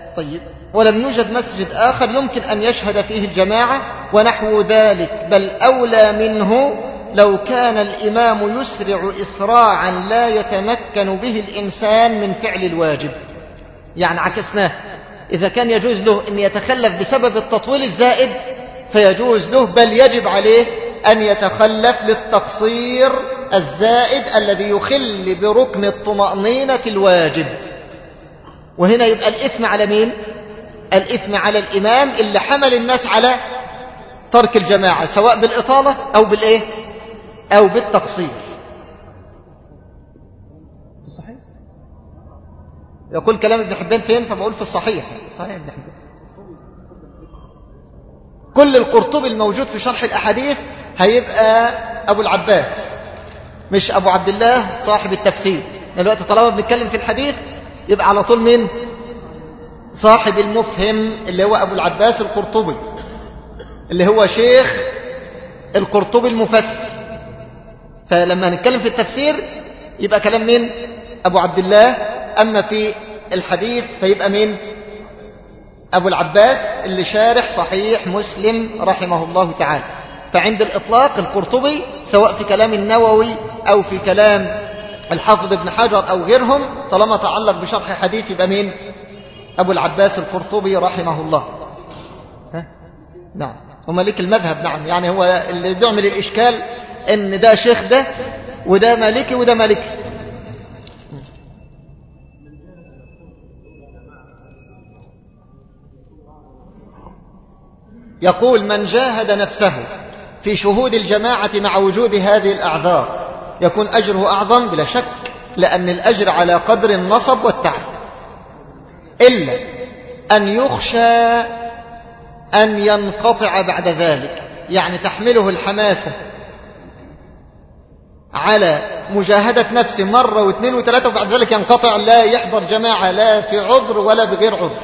طيب، ولم يوجد مسجد آخر يمكن أن يشهد فيه الجماعة ونحو ذلك، بل أولى منه لو كان الإمام يسرع إسراعا لا يتمكن به الإنسان من فعل الواجب. يعني عكسناه، إذا كان يجوز له أن يتخلف بسبب التطويل الزائد فيجوز له بل يجب عليه أن يتخلف للتقصير الزائد الذي يخل بركن الطمأنينة الواجب. وهنا يبقى الإثم على مين؟ الإثم على الإمام اللي حمل الناس على ترك الجماعة، سواء بالإطالة أو بالإيه؟ أو بالتقصير. صحيح؟ يقول كلام ابن حبان فين؟ فبقول في الصحيح. صحيح ابن حبان. كل القرطبي الموجود في شرح الأحاديث هيبقى أبو العباس، مش أبو عبد الله صاحب التفسير. دلوقتي طالما بنتكلم في الحديث يبقى على طول مين؟ صاحب المفهم اللي هو أبو العباس القرطبي، اللي هو شيخ القرطبي المفسر. فلما نتكلم في التفسير يبقى كلام مين؟ أبو عبد الله. أما في الحديث فيبقى مين؟ أبو العباس اللي شارح صحيح مسلم رحمه الله تعالى. فعند الإطلاق القرطبي سواء في كلام النووي أو في كلام الحافظ ابن حجر أو غيرهم طالما تعلق بشرح حديث يبقى مين؟ أبو العباس القرطبي رحمه الله. ها؟ نعم، ومالك المذهب. نعم، يعني هو اللي بيعمل الإشكال إن ده شيخ ده وده مالكي وده مالكي. يقول من جاهد نفسه في شهود الجماعة مع وجود هذه الأعذار يكون أجره أعظم بلا شك، لأن الأجر على قدر النصب والتعب، إلا أن يخشى أن ينقطع بعد ذلك، يعني تحمله الحماسة على مجاهدة نفسه مرة واثنين وثلاثة وبعد ذلك ينقطع، لا يحضر جماعة لا في عذر ولا بغير عذر.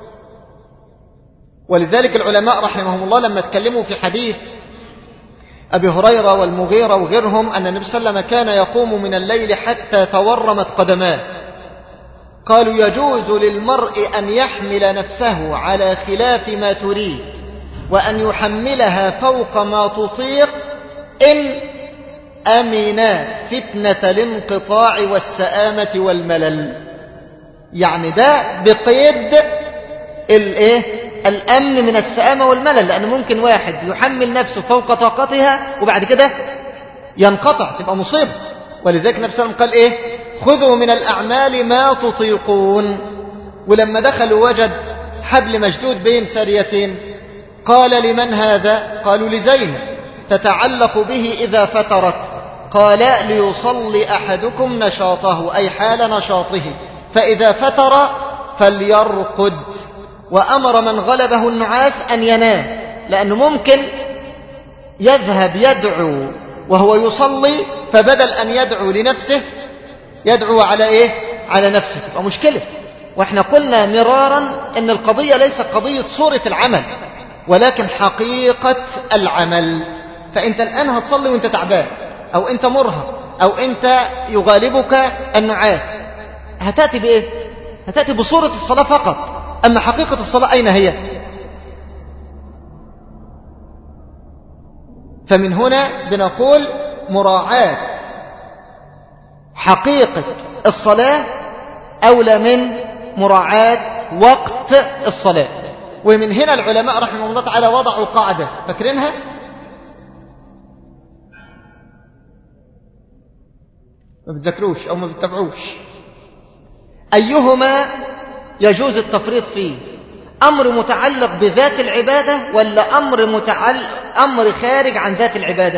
ولذلك العلماء رحمهم الله لما اتكلموا في حديث أبي هريرة والمغيرة وغيرهم أن النبي صلى الله عليه وسلم كان يقوم من الليل حتى تورمت قدماه، قالوا يجوز للمرء أن يحمل نفسه على خلاف ما تريد وأن يحملها فوق ما تطيق إن أمن فتنة الانقطاع والسآمة والملل. يعني ده بقيد الايه؟ الأمن من السآمة والملل، لأن ممكن واحد يحمل نفسه فوق طاقتها وبعد كده ينقطع، تبقى مصيبة. ولذلك النبي صلى الله عليه وسلم قال إيه؟ خذوا من الأعمال ما تطيقون. ولما دخلوا وجد حبل مشدود بين ساريتين قال لمن هذا؟ قالوا لزينب تتعلق به إذا فترت، قال ليصلي أحدكم نشاطه أي حال نشاطه، فإذا فتر فليرقد. وأمر من غلبه النعاس أن ينام، لأنه ممكن يذهب يدعو وهو يصلي، فبدل أن يدعو لنفسه يدعو على إيه؟ على نفسه، تبقى مشكلة. وإحنا قلنا مرارا أن القضية ليست قضية صورة العمل ولكن حقيقة العمل. فأنت الآن هتصلي وأنت تعبان أو أنت مرهق أو أنت يغالبك النعاس، هتأتي بإيه؟ هتأتي بصورة الصلاة فقط، أما حقيقة الصلاة أين هي؟ فمن هنا بنقول مراعاة حقيقة الصلاة أولى من مراعاة وقت الصلاة. ومن هنا العلماء رحمه الله تعالى وضعوا قاعدة، فاكرينها؟ ما بتذكروش أو ما بتتبعوش. أيهما يجوز التفريط فيه؟ أمر متعلق بذات العبادة ولا أمر متعلق أمر خارج عن ذات العبادة؟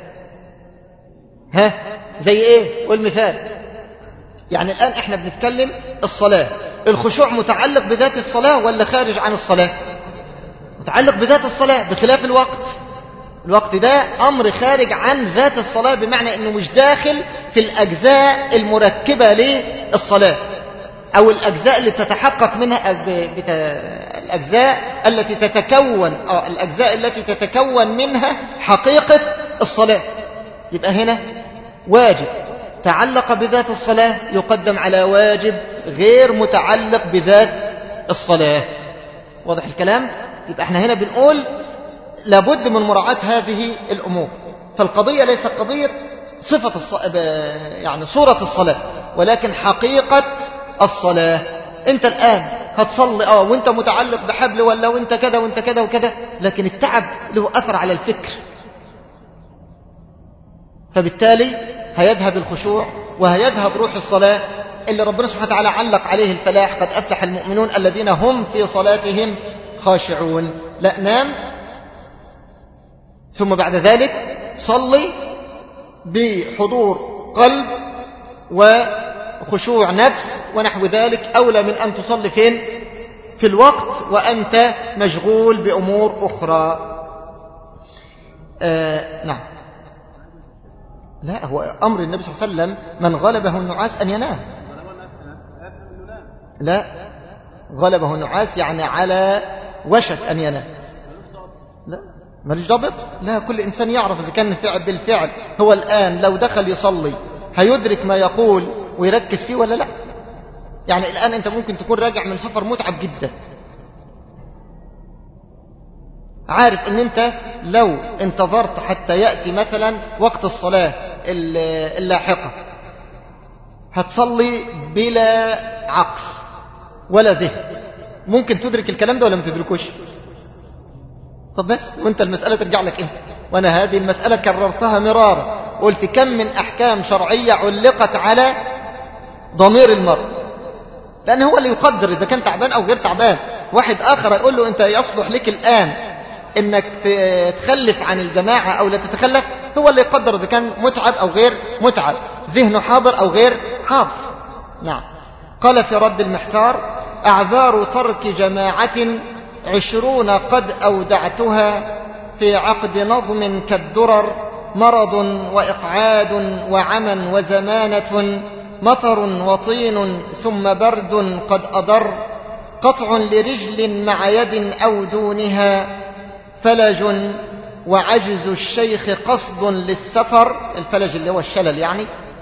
ها زي إيه؟ والمثال يعني الآن إحنا بنتكلم الصلاة، الخشوع متعلق بذات الصلاة ولا خارج عن الصلاة؟ متعلق بذات الصلاة، بخلاف الوقت. الوقت ده أمر خارج عن ذات الصلاة، بمعنى أنه مش داخل في الأجزاء المركبة للصلاة أو الأجزاء اللي تتحقق منها بت... الأجزاء التي تتكون آه الأجزاء التي تتكون منها حقيقة الصلاة. يبقى هنا واجب تعلق بذات الصلاة يقدم على واجب غير متعلق بذات الصلاة. واضح الكلام؟ يبقى احنا هنا بنقول لابد من مراعاة هذه الأمور. فالقضية ليست قضية صفة الص... يعني صورة الصلاة، ولكن حقيقة الصلاة. انت الآن هتصلي اه وانت متعلق بحبل ولا وانت كذا وانت كذا وكذا، لكن التعب له أثر على الفكر، فبالتالي هيذهب الخشوع وهيذهب روح الصلاة اللي ربنا سبحانه وتعالى علق عليه الفلاح: قد أفلح المؤمنون الذين هم في صلاتهم خاشعون. لا، نام ثم بعد ذلك صلي بحضور قلب وخشوع نفس ونحو ذلك، أولى من أن تصلي فين؟ في الوقت وأنت مشغول بأمور أخرى. آه نعم. لا، هو أمر النبي صلى الله عليه وسلم من غلبه النعاس أن ينام. لا، غلبه النعاس يعني على وشك أن ينام. لا، ماليش ضابط. لا، كل إنسان يعرف إذا كان فعل بالفعل هو الآن لو دخل يصلي هيدرك ما يقول ويركز فيه ولا لا. يعني الآن أنت ممكن تكون راجع من سفر متعب جدا، عارف أن أنت لو انتظرت حتى يأتي مثلا وقت الصلاة اللاحقة هتصلي بلا عقل ولا ذهن. ممكن تدرك الكلام ده ولا ما تدركوش؟ طب بس وانت المسألة ترجع لك انت. وانا هذه المسألة كررتها مرارا، قلت كم من احكام شرعية علقت على ضمير المرء، لان هو اللي يقدر اذا كان تعبان او غير تعبان. واحد اخر يقول له انت يصلح لك الان انك تخلف عن الجماعة او لا تتخلف، هو اللي يقدر اذا كان متعب او غير متعب، ذهنه حاضر او غير حاضر. نعم. قال في رد المحتار: اعذار ترك جماعة عشرون قد أودعتها في عقد نظم كالدرر، مرض وإقعاد وعمى وزمانة، مطر وطين ثم برد قد أضر، قطع لرجل مع يد أو دونها، فلج وعجز الشيخ قصد للسفر، الفلج اللي هو الشلل يعني،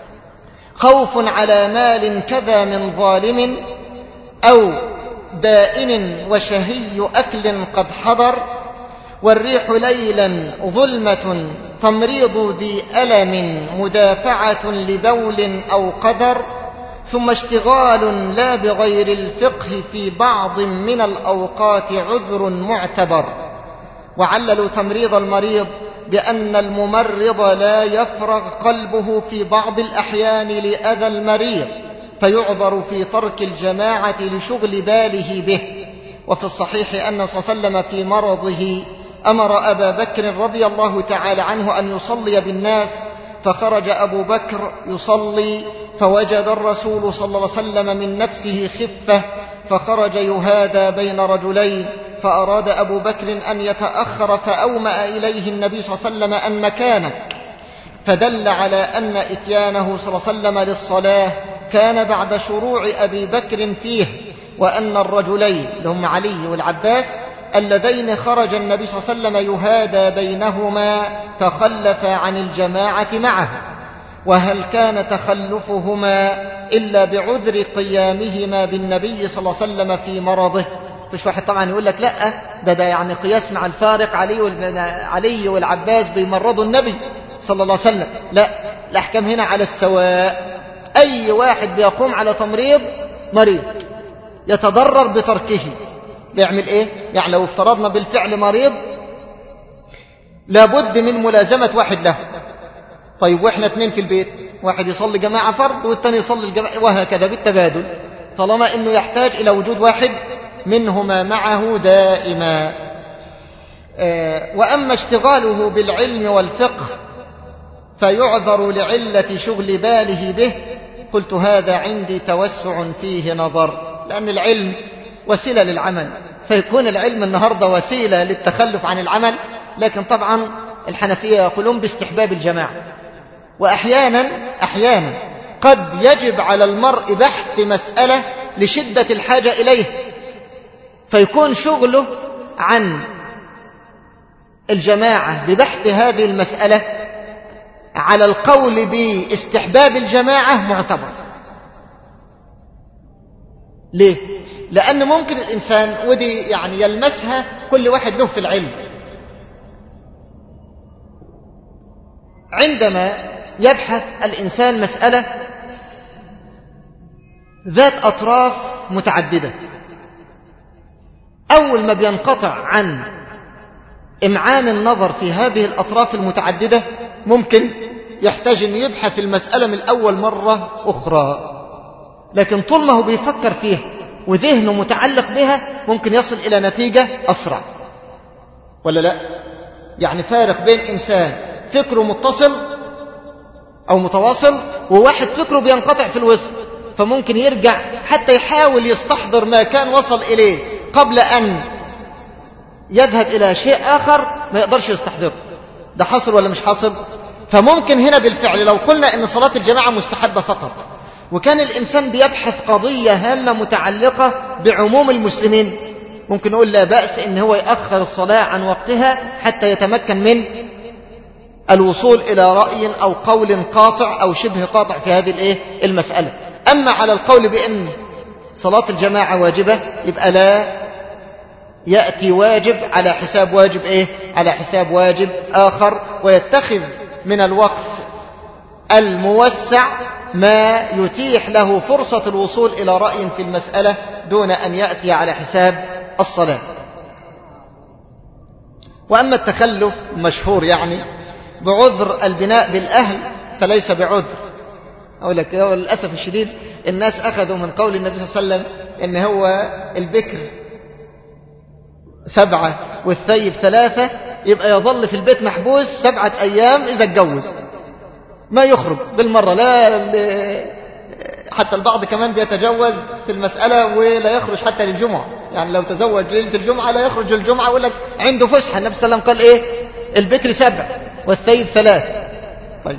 خوف على مال كذا من ظالم، أو دائن وشهي أكل قد حضر، والريح ليلا ظلمة تمريض ذي ألم، مدافعة لبول أو قدر، ثم اشتغال لا بغير الفقه في بعض من الأوقات عذر معتبر. وعللوا تمريض المريض بأن الممرض لا يفرغ قلبه في بعض الأحيان لأذى المريض، فيعذر في ترك الجماعة لشغل باله به. وفي الصحيح أن صلى الله عليه وسلم في مرضه أمر أبا بكر رضي الله تعالى عنه أن يصلي بالناس، فخرج أبو بكر يصلي فوجد الرسول صلى الله عليه وسلم من نفسه خفة، فخرج يهادى بين رجلين، فأراد أبو بكر أن يتأخر فأومأ إليه النبي صلى الله عليه وسلم أن مكانك، فدل على أن إتيانه صلى الله عليه وسلم للصلاة كان بعد شروع أبي بكر فيه، وأن الرجلين لهم علي والعباس اللذين خرج النبي صلى الله عليه وسلم يهادى بينهما تخلفا عن الجماعة معه، وهل كان تخلفهما إلا بعذر قيامهما بالنبي صلى الله عليه وسلم في مرضه؟ فيش واحد طبعا يقول لك لا ده ده يعني قياس مع الفارق، علي علي والعباس بيمرضوا النبي صلى الله عليه وسلم. لا، الأحكام هنا على السواء. أي واحد بيقوم على تمريض مريض يتضرر بتركه بيعمل إيه؟ يعني لو افترضنا بالفعل مريض لابد من ملازمة واحد له. طيب وإحنا اثنين في البيت، واحد يصلي جماعة فرد والثاني يصلي الجماعة، وهكذا بالتبادل، طالما إنه يحتاج إلى وجود واحد منهما معه دائما. آه وأما اشتغاله بالعلم والفقه فيعذر لعلة شغل باله به. قلت هذا عندي توسع فيه نظر، لأن العلم وسيلة للعمل، فيكون العلم النهاردة وسيلة للتخلف عن العمل. لكن طبعا الحنفية يقولون باستحباب الجماعة، وأحيانا أحيانا قد يجب على المرء بحث مسألة لشدة الحاجة إليه، فيكون شغله عن الجماعة ببحث هذه المسألة على القول باستحباب الجماعة معتبر. ليه؟ لأن ممكن الإنسان ودي يعني يلمسها كل واحد له في العلم، عندما يبحث الإنسان مسألة ذات أطراف متعددة، أول ما بينقطع عن إمعان النظر في هذه الأطراف المتعددة ممكن يحتاج أن يبحث المسألة من أول مرة أخرى. لكن طول ما هو بيفكر فيها وذهنه متعلق بها ممكن يصل إلى نتيجة أسرع، ولا لا؟ يعني فارق بين إنسان فكره متصل أو متواصل وواحد فكره بينقطع في الوسط، فممكن يرجع حتى يحاول يستحضر ما كان وصل إليه قبل أن يذهب إلى شيء آخر ما يقدرش يستحضره. ده حاصل ولا مش حاصل؟ فممكن هنا بالفعل لو قلنا إن صلاة الجماعة مستحبة فقط وكان الإنسان بيبحث قضية هامة متعلقة بعموم المسلمين، ممكن نقول لا بأس إن هو يأخر الصلاة عن وقتها حتى يتمكن من الوصول إلى رأي أو قول قاطع أو شبه قاطع في هذه الإيه المسألة. أما على القول بأن صلاة الجماعة واجبة يبقى لا يأتي واجب على حساب واجب إيه؟ على حساب واجب آخر، ويتخذ من الوقت الموسع ما يتيح له فرصة الوصول إلى رأي في المسألة دون أن يأتي على حساب الصلاة. وأما التخلف مشهور يعني بعذر البناء بالأهل فليس بعذر. أقول لك للأسف الشديد الناس أخذوا من قول النبي صلى الله عليه وسلم إن هو البكر سبعة والثيب ثلاثة يبقى يظل في البيت محبوس سبعة أيام إذا اتجوز، ما يخرج بالمرة، لا حتى البعض كمان بيتجوز في المسألة ولا يخرج حتى للجمعة. يعني لو تزوج ليلة الجمعة لا يخرج الجمعة، ويقول لك عنده فسحة. النبي صلى الله عليه وسلم قال إيه؟ البكر سبع والثيب ثلاث. طيب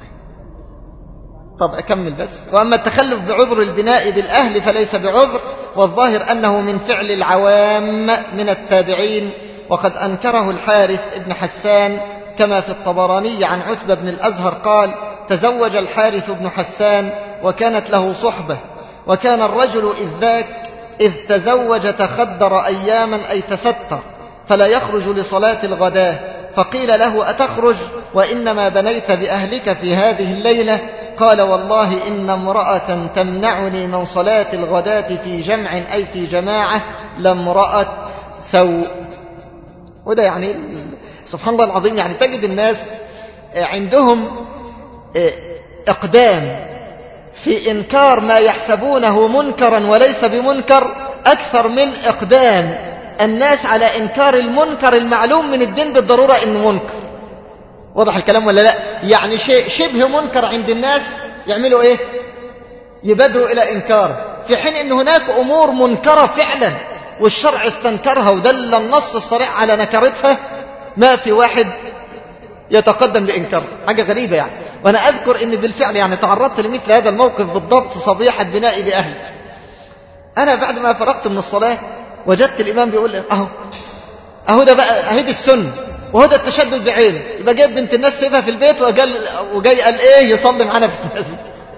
طب أكمل بس. وأما التخلف بعذر البناء بالأهل فليس بعذر، والظاهر أنه من فعل العوام من التابعين، وقد أنكره الحارث ابن حسان كما في الطبراني عن عتبة بن الأزهر قال: تزوج الحارث بن حسان وكانت له صحبة، وكان الرجل إذ ذاك إذ تزوج تخدر أياما أي تستر فلا يخرج لصلاة الغداة، فقيل له: أتخرج وإنما بنيت بأهلك في هذه الليلة؟ قال: والله إن امرأة تمنعني من صلاة الغداة في جمع أي في جماعة لامرأة سوء. وده يعني سبحان الله العظيم، يعني تجد الناس عندهم إقدام في إنكار ما يحسبونه منكرا وليس بمنكر أكثر من إقدام الناس على إنكار المنكر المعلوم من الدين بالضرورة إنه منكر. واضح الكلام ولا لا؟ يعني شيء شبه منكر عند الناس يعملوا إيه؟ يبادروا إلى إنكار، في حين إن هناك أمور منكرة فعلا والشرع استنكرها ودل النص الصريح على نكرتها، ما في واحد يتقدم لإنكار. حاجة غريبة يعني. وأنا أذكر إن بالفعل يعني تعرضت لمثل هذا الموقف بالضبط صبيحة بناء بأهلي. أنا بعد ما فرغت من الصلاة وجدت الإمام بيقول لي: أهو أهو ده بقى، أهي دي السنة وهو ده التشدد بعينه. يبقى جايب بنت الناس سيبها في البيت وقال وجاي قال إيه يصلي معانا في المسجد.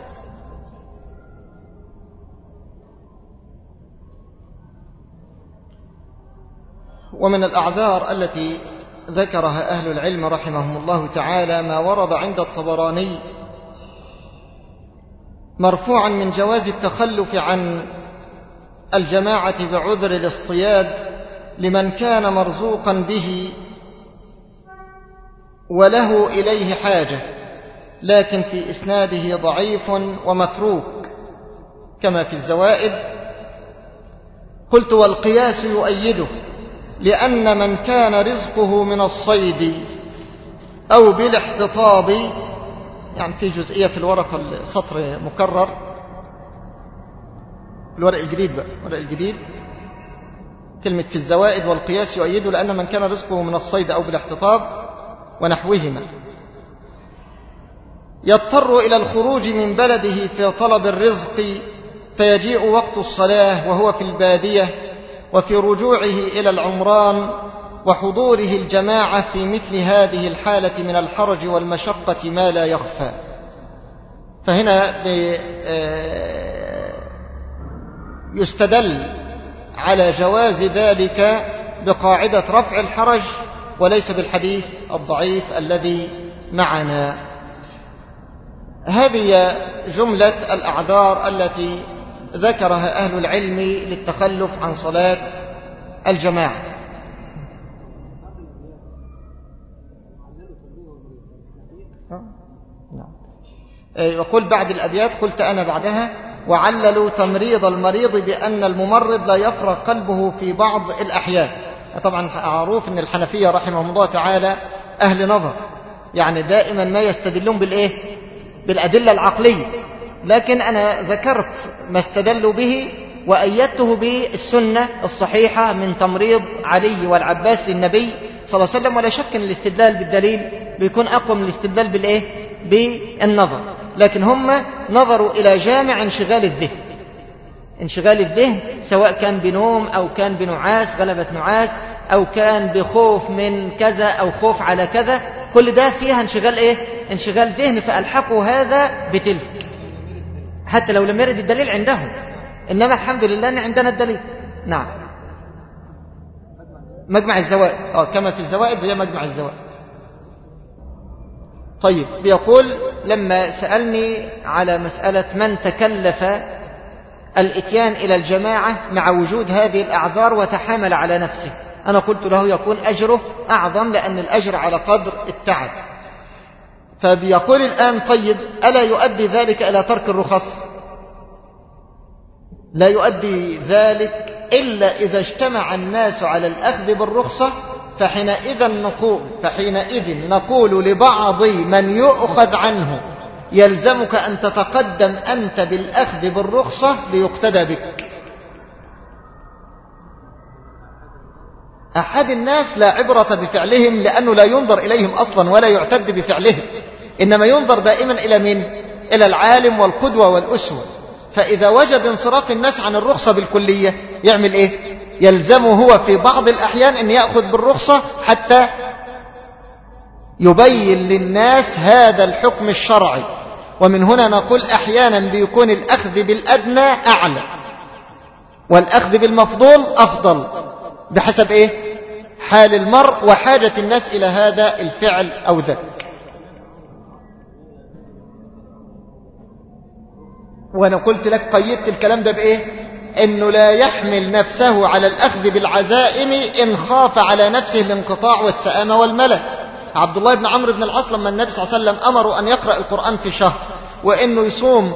ومن الأعذار التي ذكرها أهل العلم رحمهم الله تعالى ما ورد عند الطبراني مرفوعا من جواز التخلف عن الجماعة بعذر الاصطياد لمن كان مرزوقا به وله إليه حاجة، لكن في إسناده ضعيف ومتروك كما في الزوائد. قلت: والقياس يؤيده، لأن من كان رزقه من الصيد أو بالاحتطاب، يعني في جزئية في الورق السطر مكرر، الورق الجديد بقى، الورق الجديد كلمة في الزوائد: والقياس يؤيده لأن من كان رزقه من الصيد أو بالاحتطاب ونحوهما يضطر إلى الخروج من بلده في طلب الرزق، فيجيء وقت الصلاة وهو في البادية، وفي رجوعه إلى العمران وحضوره الجماعة في مثل هذه الحالة من الحرج والمشقة ما لا يخفى. فهنا يستدل على جواز ذلك بقاعدة رفع الحرج وليس بالحديث الضعيف الذي معنا. هذه جملة الأعذار التي ذكرها أهل العلم للتخلف عن صلاة الجماعة. يقول بعد الأبيات قلت أنا بعدها: وعللوا تمريض المريض بأن الممرض لا يفرغ قلبه في بعض الأحيان. طبعا معروف أن الحنفية رحمهم الله تعالى أهل نظر، يعني دائما ما يستدلون بالإيه؟ بالأدلة العقلية، لكن أنا ذكرت ما استدلوا به وأيدته بالسنة الصحيحة من تمريض علي والعباس للنبي صلى الله عليه وسلم. ولا شك أن الاستدلال بالدليل بيكون أقوى من الاستدلال بالإيه؟ بالنظر، لكن هم نظروا إلى جامع انشغال الذهن. انشغال الذهن سواء كان بنوم أو كان بنعاس، غلبة نعاس، أو كان بخوف من كذا أو خوف على كذا، كل ده فيها انشغال إيه؟ انشغال ذهن، فألحقوا هذا بتلك حتى لو لم يرد الدليل عندهم، إنما الحمد لله أن عندنا الدليل. نعم. مجمع الزوائد، آه كما في الزوائد هي مجمع الزوائد. طيب، بيقول لما سألني على مسألة من تكلف الاتيان إلى الجماعة مع وجود هذه الأعذار وتحامل على نفسه، أنا قلت له يكون أجره أعظم، لأن الأجر على قدر التعب. فبيقول الآن: طيب، ألا يؤدي ذلك إلى ترك الرخص؟ لا يؤدي ذلك إلا إذا اجتمع الناس على الأخذ بالرخصة، فحينئذ نقول, فحينئذ نقول لبعض من يؤخذ عنه: يلزمك أن تتقدم أنت بالأخذ بالرخصة ليقتدى بك. أحد الناس لا عبرة بفعلهم، لأنه لا ينظر إليهم أصلا ولا يعتد بفعلهم، إنما ينظر دائما إلى من؟ إلى العالم والقدوة والأسوة. فإذا وجد انصراف الناس عن الرخصة بالكلية يعمل إيه؟ يلزمه هو في بعض الأحيان أن يأخذ بالرخصة حتى يبين للناس هذا الحكم الشرعي. ومن هنا نقول أحيانا بيكون الأخذ بالأدنى أعلى والأخذ بالمفضول أفضل، بحسب إيه؟ حال المرء وحاجة الناس إلى هذا الفعل أو ذاك. وأنا قلت لك قيدت الكلام ده بإيه؟ إنه لا يحمل نفسه على الأخذ بالعزائم إن خاف على نفسه الانقطاع والسآمة والملل. عبد الله بن عمرو بن العاص لما النبي صلى الله عليه وسلم أمره أن يقرأ القرآن في شهر، وإنه يصوم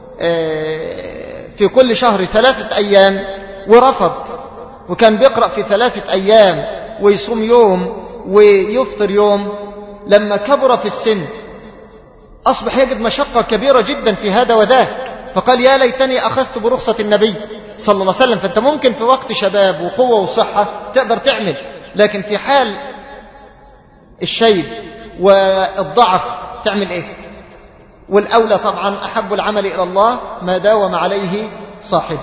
في كل شهر ثلاثة أيام، ورفض، وكان بيقرأ في ثلاثة أيام ويصوم يوم ويفطر يوم. لما كبر في السن أصبح يجد مشقة كبيرة جدا في هذا وذاك، فقال: يا ليتني أخذت برخصة النبي صلى الله عليه وسلم. فأنت ممكن في وقت شباب وقوة وصحة تقدر تعمل، لكن في حال الشيب والضعف تعمل إيه؟ والأولى طبعا أحب العمل إلى الله ما داوم عليه صاحبه.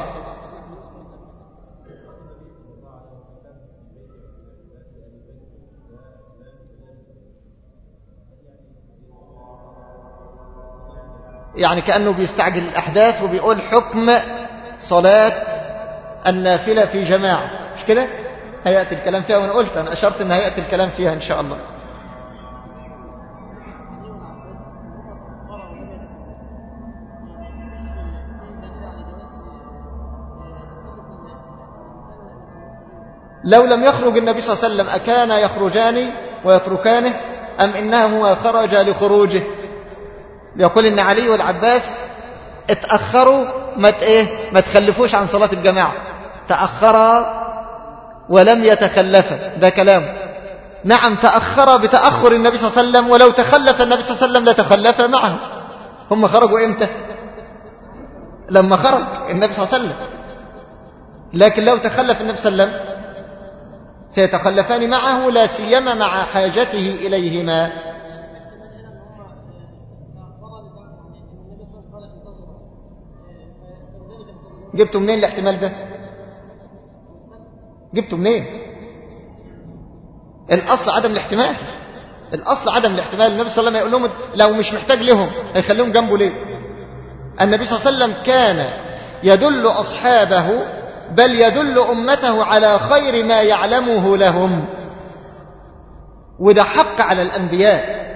يعني كأنه بيستعجل الأحداث وبيقول حكم صلاة النافلة في جماعة، مش كده؟ هيأتي الكلام فيها، وأنا قلت أنا أشرت أن هيأتي الكلام فيها إن شاء الله. لو لم يخرج النبي صلى الله عليه وسلم أكان يخرجان ويتركانه أم إنهما خرج لخروجه؟ يقول إن علي والعباس اتأخروا، ما ايه ما تخلفوش عن صلاة الجماعة، تأخرا ولم يتخلفا، ده كلام. نعم، تأخر بتأخر النبي صلى الله عليه وسلم، ولو تخلف النبي صلى الله عليه وسلم لتخلف معه. هم خرجوا امتى؟ لما خرج النبي صلى الله عليه وسلم، لكن لو تخلف النبي صلى الله عليه وسلم سيتخلفان معه، لا سيما مع حاجته إليهما. جبتوا منين الاحتمال ده؟ جبتوا منين؟ الأصل عدم الاحتمال، الأصل عدم الاحتمال. النبي صلى الله عليه وسلم يقول لهم لو مش محتاج لهم هيخليهم جنبه ليه؟ النبي صلى الله عليه وسلم كان يدل أصحابه بل يدل أمته على خير ما يعلمه لهم. وده حق على الأنبياء.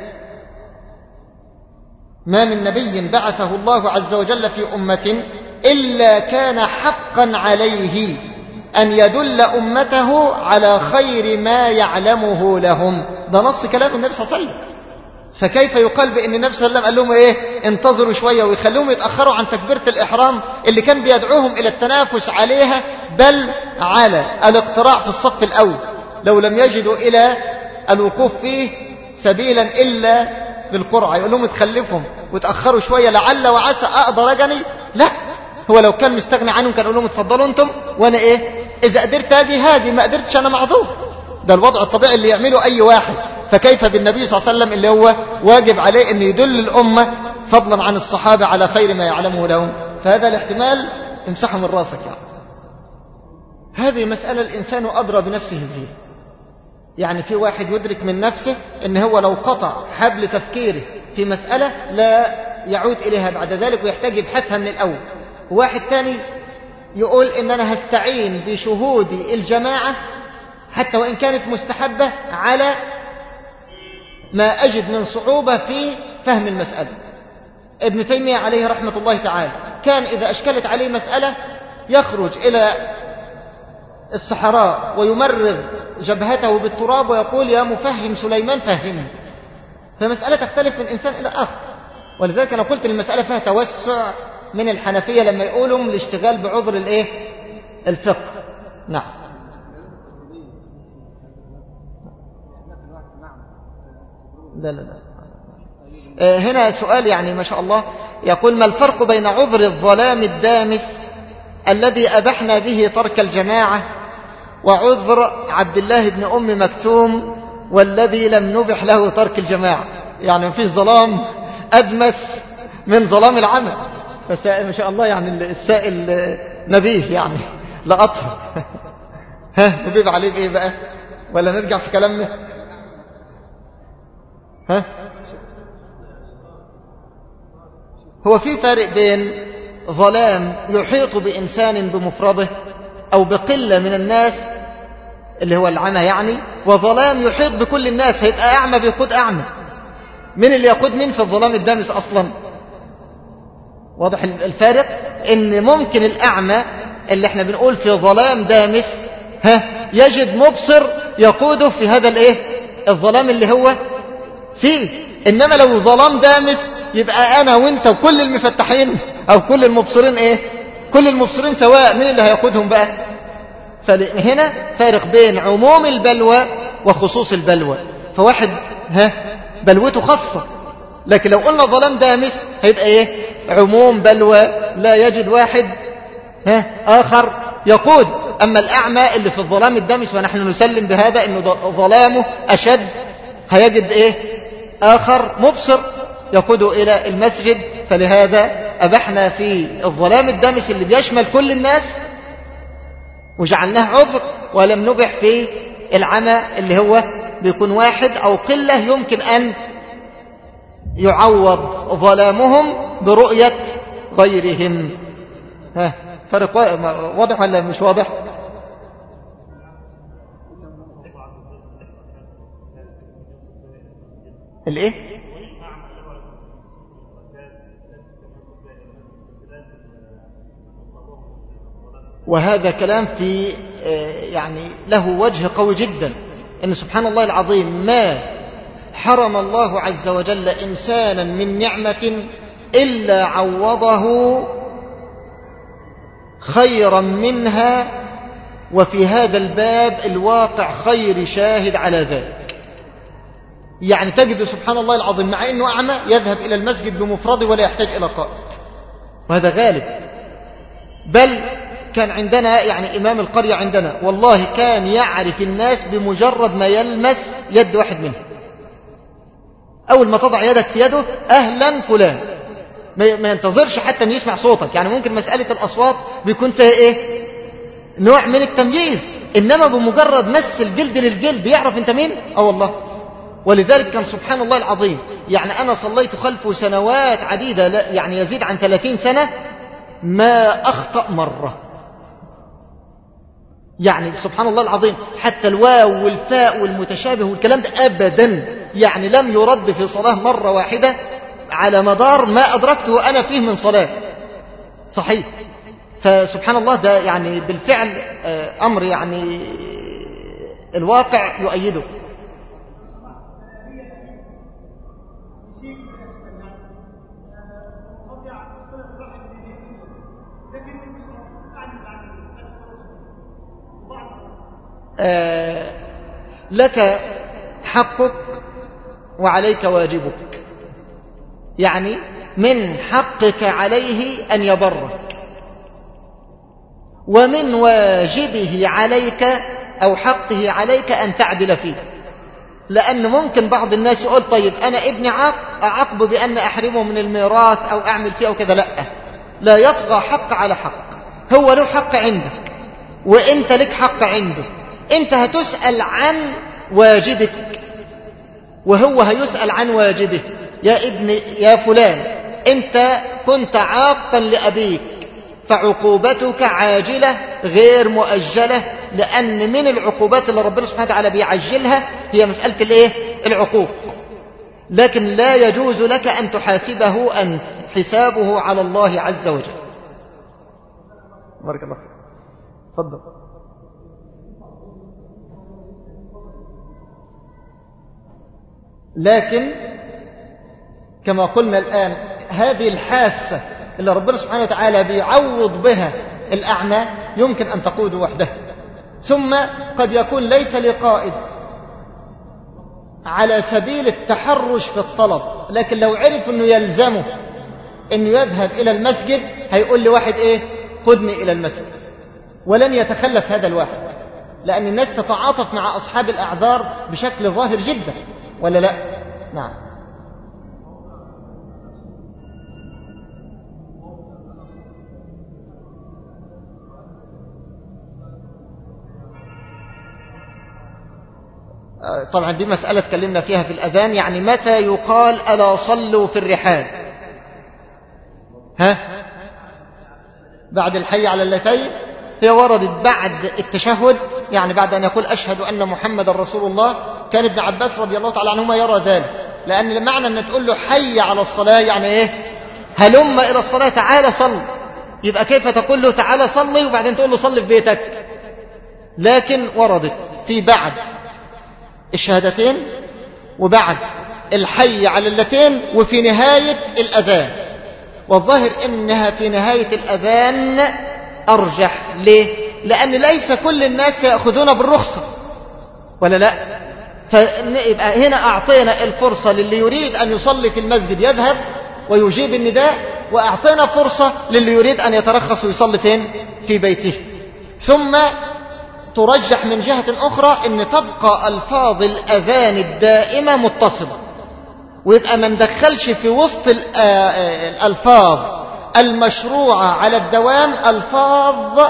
ما من نبي بعثه الله عز وجل في أمة إلا كان حقا عليه أن يدل أمته على خير ما يعلمه لهم. ده نص كلام النبي صلى الله عليه وسلم. فكيف يقال بأن النبي صلى الله عليه وسلم قال لهم إيه؟ انتظروا شوية، ويخلوهم يتأخروا عن تكبيرة الإحرام اللي كان بيدعوهم إلى التنافس عليها، بل على الاقتراع في الصف الأول، لو لم يجدوا إلى الوقوف فيه سبيلا إلا بالقرعة. يقول لهم اتخلفهم وتأخروا شوية لعل وعسى أقدر أجني. لا، هو لو كان مستغني عنهم كان يقول لهم اتفضلوا انتم وانا ايه، اذا قدرت هذه هذه، ما قدرتش انا معذور. ده الوضع الطبيعي اللي يعمله اي واحد. فكيف بالنبي صلى الله عليه وسلم اللي هو واجب عليه ان يدل الامة فضلا عن الصحابة على خير ما يعلمه لهم. فهذا الاحتمال امسحه من راسك. يعني هذه مسألة الانسان ادرى بنفسه فيها. يعني في واحد يدرك من نفسه ان هو لو قطع حبل تفكيره في مسألة لا يعود اليها بعد ذلك ويحتاج يبحثها من الاول. واحد تاني يقول ان انا هستعين بشهود الجماعة حتى وان كانت مستحبة على ما اجد من صعوبة في فهم المسألة. ابن تيمية عليه رحمة الله تعالى كان اذا اشكلت عليه مسألة يخرج الى الصحراء ويمرغ جبهته بالتراب ويقول يا مفهم سليمان فهمني. فمسألة تختلف من انسان الى اخر. ولذلك انا قلت المسألة فيها توسع من الحنفية لما يقولوا الاشتغال بعذر الايه الفقه. نعم. لا لا لا. هنا سؤال يعني ما شاء الله يقول ما الفرق بين عذر الظلام الدامس الذي أبحنا به ترك الجماعة وعذر عبد الله بن أم مكتوم والذي لم نبح له ترك الجماعة؟ يعني ما فيش ظلام أدمس من ظلام العمى. فسائل ما شاء الله يعني السائل نبيه يعني لا أطهر. ها نبيب عليه بإيه بقى؟ ولا نرجع في كلامنا؟ ها هو في فرق بين ظلام يحيط بإنسان بمفرده أو بقلة من الناس اللي هو العمى يعني، وظلام يحيط بكل الناس هيبقى أعمى بيقود أعمى. من اللي يقود مين في الظلام الدامس أصلا؟ واضح الفارق؟ إن ممكن الأعمى اللي احنا بنقول في ظلام دامس ها يجد مبصر يقوده في هذا الايه الظلام اللي هو فيه. إنما لو ظلام دامس يبقى أنا وانت وكل المفتحين أو كل المبصرين ايه كل المبصرين سواء، مين اللي هيقودهم بقى؟ فهنا فارق بين عموم البلوى وخصوص البلوى. فواحد ها بلوته خاصة، لكن لو قلنا ظلام دامس هيبقى ايه عموم بلوى لا يجد واحد ها آخر يقود. أما الأعمى اللي في الظلام الدامس ونحن نسلم بهذا إنه ظلامه أشد هيجد ايه آخر مبصر يقوده إلى المسجد. فلهذا أبحنا في الظلام الدامس اللي بيشمل كل الناس وجعلناه عذر، ولم نبح في العمى اللي هو بيكون واحد أو قلة يمكن أن يعوض ظلامهم برؤية غيرهم. ها فرق واضح ولا مش واضح؟ الايه؟ وهذا كلام في يعني له وجه قوي جدا، ان سبحان الله العظيم ما حرم الله عز وجل إنسانا من نعمة إلا عوضه خيرا منها. وفي هذا الباب الواقع خير شاهد على ذلك. يعني تجد سبحان الله العظيم مع أنه أعمى يذهب إلى المسجد بمفرده ولا يحتاج إلى قائد، وهذا غالب. بل كان عندنا يعني إمام القرية عندنا والله كان يعرف الناس بمجرد ما يلمس يد واحد منهم. أول ما تضع يدك في يده أهلا فلان، ما ينتظرش حتى أن يسمع صوتك. يعني ممكن مسألة الأصوات بيكون فيها إيه نوع من التمييز، إنما بمجرد مس الجلد للجلد يعرف أنت مين. أه والله. ولذلك كان سبحان الله العظيم يعني أنا صليت خلفه سنوات عديدة يعني يزيد عن ثلاثين سنة ما أخطأ مرة. يعني سبحان الله العظيم، حتى الواو والفاء والمتشابه والكلام ده أبدا يعني لم يرد في صلاة مرة واحدة على مدار ما أدركته أنا فيه من صلاة صحيح. فسبحان الله ده يعني بالفعل أمر يعني الواقع يؤيده. آه لك حقك وعليك واجبك، يعني من حقك عليه أن يبرك، ومن واجبه عليك أو حقه عليك أن تعدل فيه. لأن ممكن بعض الناس يقول طيب أنا ابني عاق أعاقبه بأن أحرمه من الميراث أو أعمل فيه أو كذا. لا، لا يطغى حق على حق. هو له حق عندك وإنت لك حق عنده. أنت هتسأل عن واجبك وهو هيسأل عن واجبه. يا ابن يا فلان، أنت كنت عاقا لأبيك، فعقوبتك عاجلة غير مؤجلة، لأن من العقوبات اللي ربنا سبحانه وتعالى بيعجلها هي مسألة الايه؟ العقوق. لكن لا يجوز لك أن تحاسبه أنت، حسابه على الله عز وجل. بارك الله فيك. تفضل. لكن كما قلنا الآن، هذه الحاسة اللي ربنا سبحانه وتعالى بيعوض بها الأعمى يمكن أن تقود وحده. ثم قد يكون ليس لقائد على سبيل التحرش في الطلب، لكن لو عرف أنه يلزمه أنه يذهب إلى المسجد هيقول لواحد إيه؟ خذني إلى المسجد، ولن يتخلف هذا الواحد، لأن الناس تتعاطف مع أصحاب الأعذار بشكل ظاهر جدا، ولا لا؟ نعم. طبعا دي مسألة تكلمنا فيها في الأذان، يعني متى يقال ألا صلوا في الرحال؟ ها؟ بعد الحي على اللتين. هي وردت بعد التشهد، يعني بعد أن يقول أشهد أن محمد رسول الله. كان ابن عباس رضي الله تعالى عنهما يرى ذلك، لأن معنى أن تقول له حي على الصلاة يعني إيه؟ هلم إلى الصلاة، تعالى صل. يبقى كيف تقول له تعالى صلي وبعدين تقول له صلي في بيتك؟ لكن وردت في بعد الشهادتين وبعد الحي على اللتين وفي نهاية الأذان. والظاهر إنها في نهاية الأذان أرجح. ليه؟ لأن ليس كل الناس يأخذون بالرخصة، ولا لا؟ فيبقى هنا أعطينا الفرصة للي يريد أن يصلي في المسجد يذهب ويجيب النداء، وأعطينا فرصة للي يريد أن يترخص ويصلي فين؟ في بيته. ثم ترجح من جهة أخرى أن تبقى ألفاظ الأذان الدائمة متصلة، ويبقى ما ندخلش في وسط الألفاظ المشروعة على الدوام ألفاظ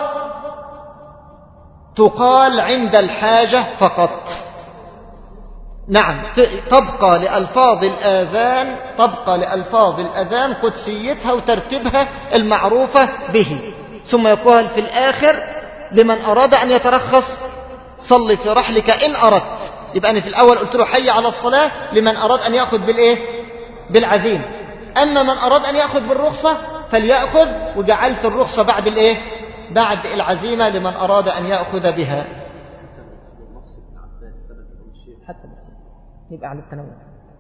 تقال عند الحاجة فقط. نعم، تبقى لألفاظ الآذان تبقى لألفاظ الأذان قدسيتها وترتيبها المعروفة به. ثم يقال في الآخر لمن أراد أن يترخص صلي في رحلك إن أردت. يبقى أنا في الأول قلت له حي على الصلاة لمن أراد أن يأخذ بالإيه؟ بالعزيمة. أما من أراد أن يأخذ بالرخصة فليأخذ، وجعلت الرخصة بعد الإيه؟ بعد العزيمة لمن أراد أن يأخذ بها. حتى يبقى على التنوع.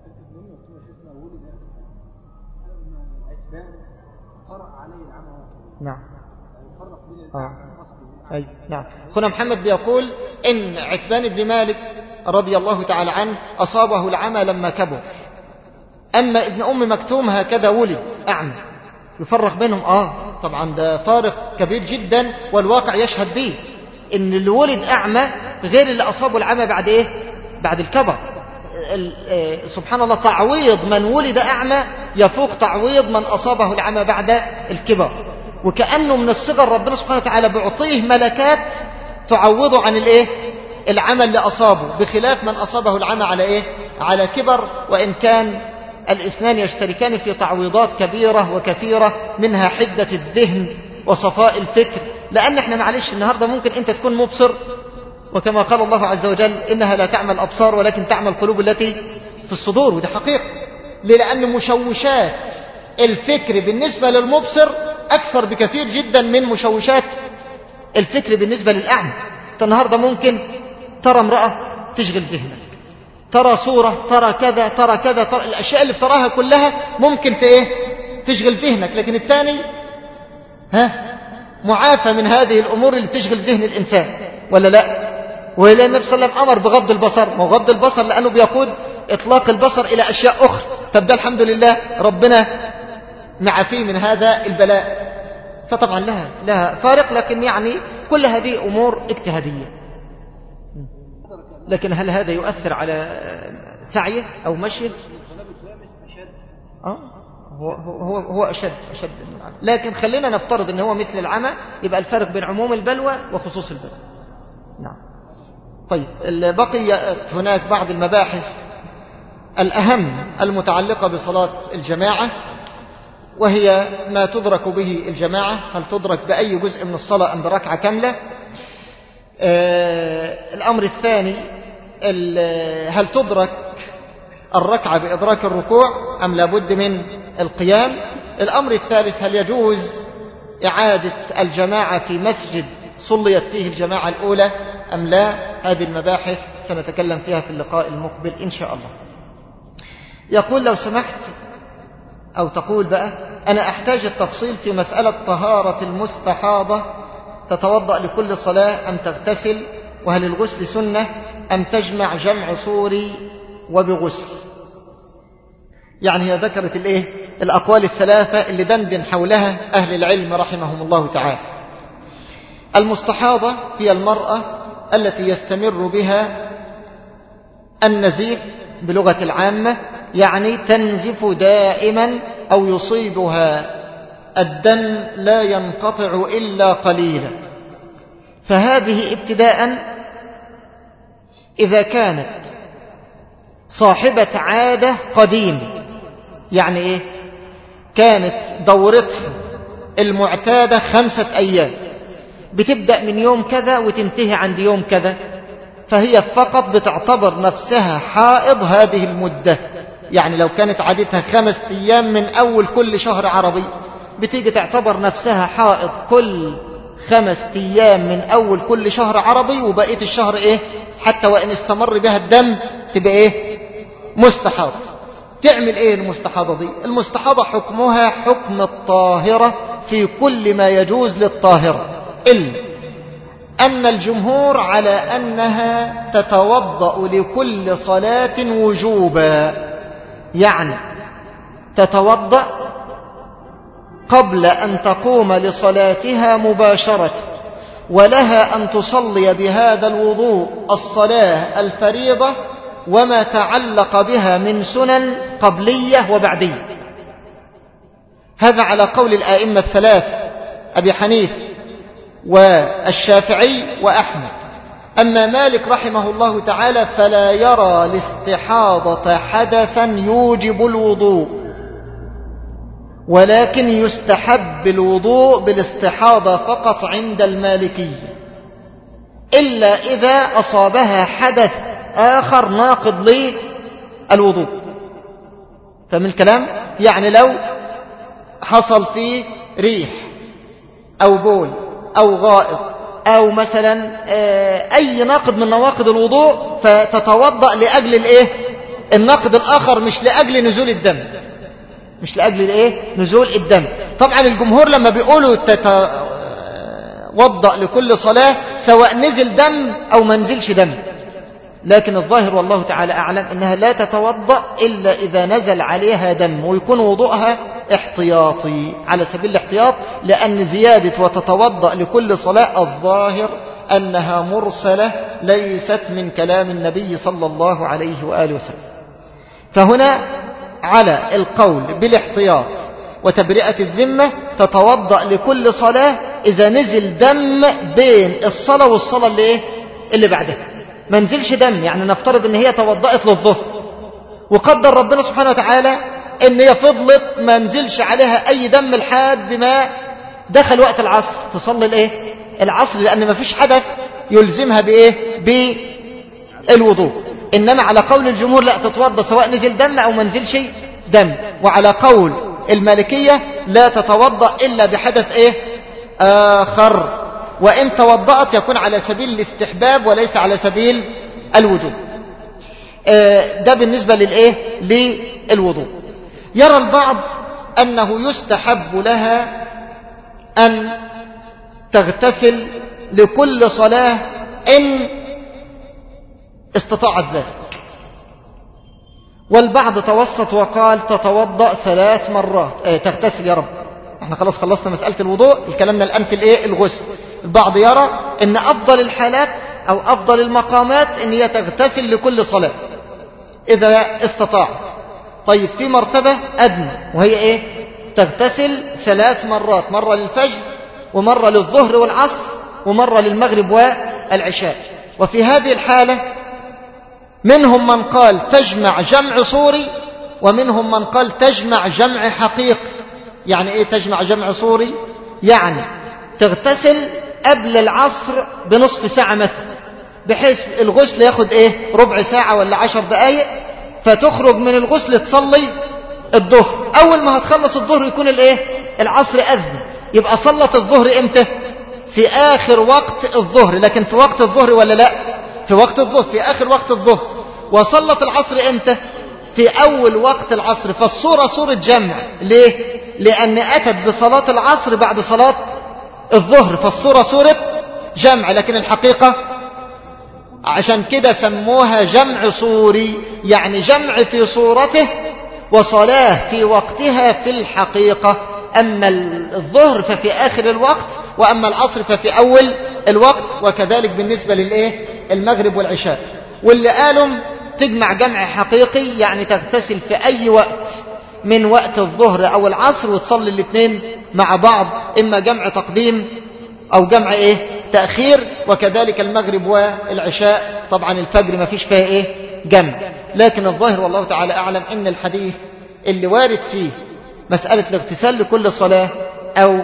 نعم. آه. أي نعم. هنا محمد بيقول إن عتبان بن مالك رضي الله تعالى عنه أصابه العمى لما كبر، أما ابن أم مكتوم هكذا ولد أعمى. يفرق بينهم؟ آه طبعا ده فارق كبير جدا، والواقع يشهد به إن اللي ولد أعمى غير اللي أصابه العمى بعد إيه؟ بعد الكبر. سبحان الله، تعويض من ولد أعمى يفوق تعويض من أصابه العمى بعد الكبر. وكأنه من الصغر ربنا سبحانه وتعالى بيعطيه ملكات تعوضه عن الايه؟ العمى اللي أصابه، بخلاف من أصابه العمى على ايه؟ على كبر. وإن كان الاثنان يشتركان في تعويضات كبيرة وكثيرة، منها حدة الذهن وصفاء الفكر لأن احنا معلش النهاردة ممكن انت تكون مبصر، وكما قال الله عز وجل إنها لا تعمل الأبصار ولكن تعمل القلوب التي في الصدور، وده حقيقة. ليه؟ لأن مشوشات الفكر بالنسبة للمبصر أكثر بكثير جدا من مشوشات الفكر بالنسبة للأعمى. انت النهاردة ممكن ترى امرأة تشغل ذهنك، ترى صورة، ترى كذا ترى كذا ترى الأشياء اللي بتراها كلها ممكن ايه تشغل ذهنك، لكن الثاني ها معافى من هذه الأمور اللي تشغل ذهن الإنسان، ولا لا؟ وإلى النبي صلى الله عليه وسلم أمر بغض البصر، ما غض البصر لأنه بيقود إطلاق البصر إلى أشياء أخرى. طب ده الحمد لله ربنا معافيه من هذا البلاء، فطبعا لها لها فارق، لكن يعني كل هذه أمور اجتهادية. لكن هل هذا يؤثر على سعيه أو مشيه؟ آه هو هو هو أشد أشد من العمى، لكن خلينا نفترض أن هو مثل العمى، يبقى الفرق بين عموم البلوى وخصوص البلوى. نعم. طيب بقي هناك بعض المباحث الأهم المتعلقة بصلاة الجماعة، وهي ما تدرك به الجماعة، هل تدرك بأي جزء من الصلاة أم بركعة كاملة؟ آه الأمر الثاني هل تدرك الركعة بإدراك الركوع أم لابد من القيام؟ الأمر الثالث هل يجوز إعادة الجماعة في مسجد صليت فيه الجماعة الأولى أم لا؟ هذه المباحث سنتكلم فيها في اللقاء المقبل إن شاء الله. يقول لو سمحت، أو تقول بقى أنا أحتاج التفصيل في مسألة طهارة المستحاضة، تتوضأ لكل صلاة أم تغتسل؟ وهل الغسل سنة أم تجمع جمع صوري وبغسل؟ يعني هي ذكرت الإيه؟ الأقوال الثلاثة اللي دندن حولها أهل العلم رحمهم الله تعالى. المستحاضة هي المرأة التي يستمر بها النزيف بلغة العامة، يعني تنزف دائما أو يصيبها الدم لا ينقطع إلا قليلا. فهذه ابتداء إذا كانت صاحبة عادة قديم، يعني إيه؟ كانت دورتها المعتادة خمسة أيام، بتبدأ من يوم كذا وتنتهي عند يوم كذا، فهي فقط بتعتبر نفسها حائض هذه المدة. يعني لو كانت عادتها خمس أيام من أول كل شهر عربي، بتيجي تعتبر نفسها حائض كل خمس أيام من أول كل شهر عربي، وبقية الشهر إيه؟ حتى وإن استمر بها الدم تبقى إيه؟ مستحاضة. تعمل إيه المستحاضة دي؟ المستحاضة حكمها حكم الطاهرة في كل ما يجوز للطاهرة، إلا أن الجمهور على أنها تتوضأ لكل صلاة وجوبا، يعني تتوضأ قبل أن تقوم لصلاتها مباشرة، ولها أن تصلي بهذا الوضوء الصلاة الفريضة وما تعلق بها من سنن قبلية وبعدية. هذا على قول الآئمة الثلاثة أبي حنيفة والشافعي وأحمد. أما مالك رحمه الله تعالى فلا يرى الاستحاضة حدثا يوجب الوضوء، ولكن يستحب الوضوء بالاستحاضة فقط عند المالكية، إلا إذا أصابها حدث آخر ناقض للوضوء. فمن الكلام يعني لو حصل فيه ريح أو بول أو غائط أو مثلا أي ناقض من نواقض الوضوء، فتتوضأ لأجل الإيه؟ الناقض الآخر، مش لأجل نزول الدم، مش لأجل الإيه؟ نزول الدم. طبعا الجمهور لما بيقولوا تتوضأ لكل صلاة سواء نزل دم أو ما نزلش دم، لكن الظاهر والله تعالى أعلم أنها لا تتوضأ إلا إذا نزل عليها دم، ويكون وضوءها احتياطي على سبيل الاحتياط، لأن زيادة وتتوضأ لكل صلاة الظاهر أنها مرسلة ليست من كلام النبي صلى الله عليه وآله وسلم. فهنا على القول بالاحتياط وتبرئة الذمة تتوضأ لكل صلاة إذا نزل دم بين الصلاة والصلاة اللي, إيه؟ اللي بعدها. ما نزلش دم، يعني نفترض ان هي توضأت للظهر وقدر ربنا سبحانه وتعالى ان هي فضلت ما نزلش عليها اي دم لحد ما دخل وقت العصر تصلي الايه العصر، لأن ما فيش حدث يلزمها بايه بالوضوء. إنما على قول الجمهور لا، تتوضى سواء نزل دم أو ما نزلش دم. وعلى قول المالكية لا تتوضأ إلا بحدث ايه آخر، وإن توضأت يكون على سبيل الاستحباب وليس على سبيل الوجوب. ده بالنسبة للإيه للوضوء. يرى البعض أنه يستحب لها أن تغتسل لكل صلاة إن استطاعت ذلك، والبعض توسط وقال تتوضأ ثلاث مرات اه تغتسل. يا رب احنا خلاص خلصنا مسألة الوضوء، الكلامنا الآن في الايه الغسل. البعض يرى ان افضل الحالات او افضل المقامات ان هي تغتسل لكل صلاة اذا استطاعت. طيب في مرتبة ادنى وهي ايه تغتسل ثلاث مرات، مرة للفجر ومرة للظهر والعصر ومرة للمغرب والعشاء. وفي هذه الحالة منهم من قال تجمع جمع صوري ومنهم من قال تجمع جمع حقيقي. يعني ايه تجمع جمع صوري؟ يعني تغتسل قبل العصر بنصف ساعة مثلا، بحيث الغسل ياخد ايه ربع ساعة ولا عشر دقايق، فتخرج من الغسل تصلي الظهر. اول ما هتخلص الظهر يكون الايه العصر اذن، يبقى صلت الظهر امتى؟ في اخر وقت الظهر. لكن في وقت الظهر ولا لا؟ في وقت الظهر، في اخر وقت الظهر. وصلت العصر امتى؟ في اول وقت العصر. فالصورة صورة جمع. ليه؟ لان اتت بصلاة العصر بعد صلاة الظهر، فالصورة صورة جمع. لكن الحقيقة عشان كده سموها جمع صوري، يعني جمع في صورته وصلاة في وقتها في الحقيقة. أما الظهر ففي آخر الوقت، وأما العصر ففي أول الوقت، وكذلك بالنسبة للإيه المغرب والعشاء. واللي قالوا تجمع جمع حقيقي يعني تغتسل في أي وقت من وقت الظهر أو العصر وتصلي الاثنين مع بعض، إما جمع تقديم أو جمع إيه تأخير. وكذلك المغرب والعشاء. طبعا الفجر ما فيش فيها إيه جمع. لكن الظاهر والله تعالى أعلم إن الحديث اللي وارد فيه مسألة الاغتسال لكل صلاة أو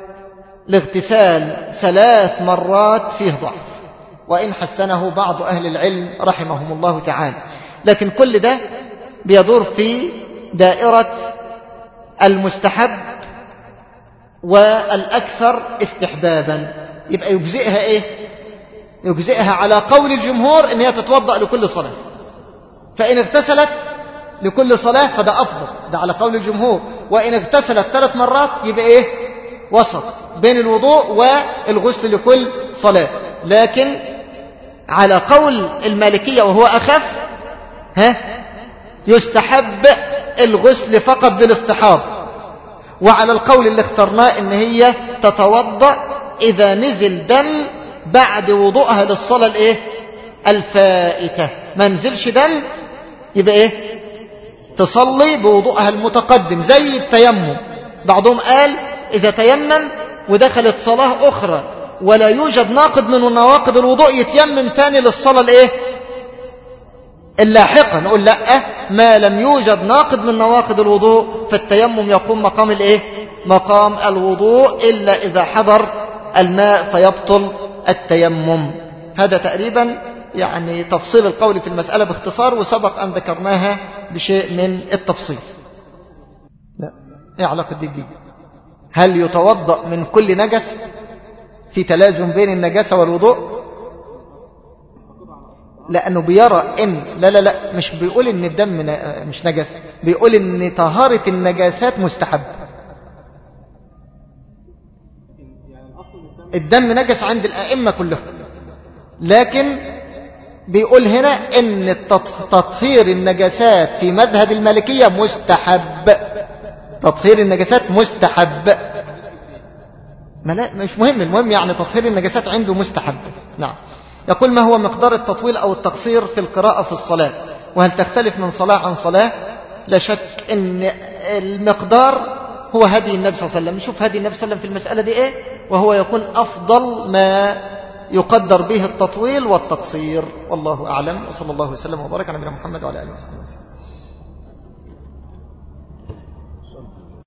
الاغتسال ثلاث مرات فيه ضعف، وإن حسنه بعض أهل العلم رحمهم الله تعالى. لكن كل ده بيدور في دائرة المستحب والأكثر استحبابا. يبقى يجزئها إيه يجزئها على قول الجمهور إن هي تتوضأ لكل صلاة، فإن اغتسلت لكل صلاة فده أفضل، ده على قول الجمهور. وإن اغتسلت ثلاث مرات يبقى إيه وسط بين الوضوء والغسل لكل صلاة. لكن على قول المالكية وهو أخف ها يستحب الغسل فقط بالاستحاضة. وعلى القول اللي اخترناه إن هي تتوضأ إذا نزل دم بعد وضوءها للصلاة الإيه الفائتة. ما نزلش دم يبقى إيه تصلي بوضوءها المتقدم زي التيمم. بعضهم قال إذا تيمم ودخلت صلاة أخرى ولا يوجد ناقض من نواقض الوضوء يتيمم ثاني للصلاة الإيه اللاحقة. نقول لا، ما لم يوجد ناقض من نواقض الوضوء فالتيمم يقوم مقام الإيه مقام الوضوء، إلا إذا حضر الماء فيبطل التيمم. هذا تقريبا يعني تفصيل القول في المسألة باختصار، وسبق أن ذكرناها بشيء من التفصيل. لا، ايه علاقة دي دي؟ هل يتوضأ من كل نجس؟ في تلازم بين النجاسة والوضوء؟ لأنه بيرى إن لا لا لا مش بيقول إن الدم مش نجس، بيقول إن طهارة النجاسات مستحب. الدم نجس عند الأئمة كلهم، لكن بيقول هنا إن تطهير النجاسات في مذهب المالكية مستحب. تطهير النجاسات مستحب. ما لا مش مهم، المهم يعني تطهير النجاسات عنده مستحب. نعم. يقول ما هو مقدار التطويل أو التقصير في القراءة في الصلاة، وهل تختلف من صلاة عن صلاة؟ لا شك أن المقدار هو هدي النبي صلى الله عليه وسلم. نشوف هدي النبي صلى الله عليه وسلم في المسألة دي إيه، وهو يكون أفضل ما يقدر به التطويل والتقصير. والله أعلم، وصلى الله وسلم وبارك على نبينا محمد وعلى آله وصحبه وسلم.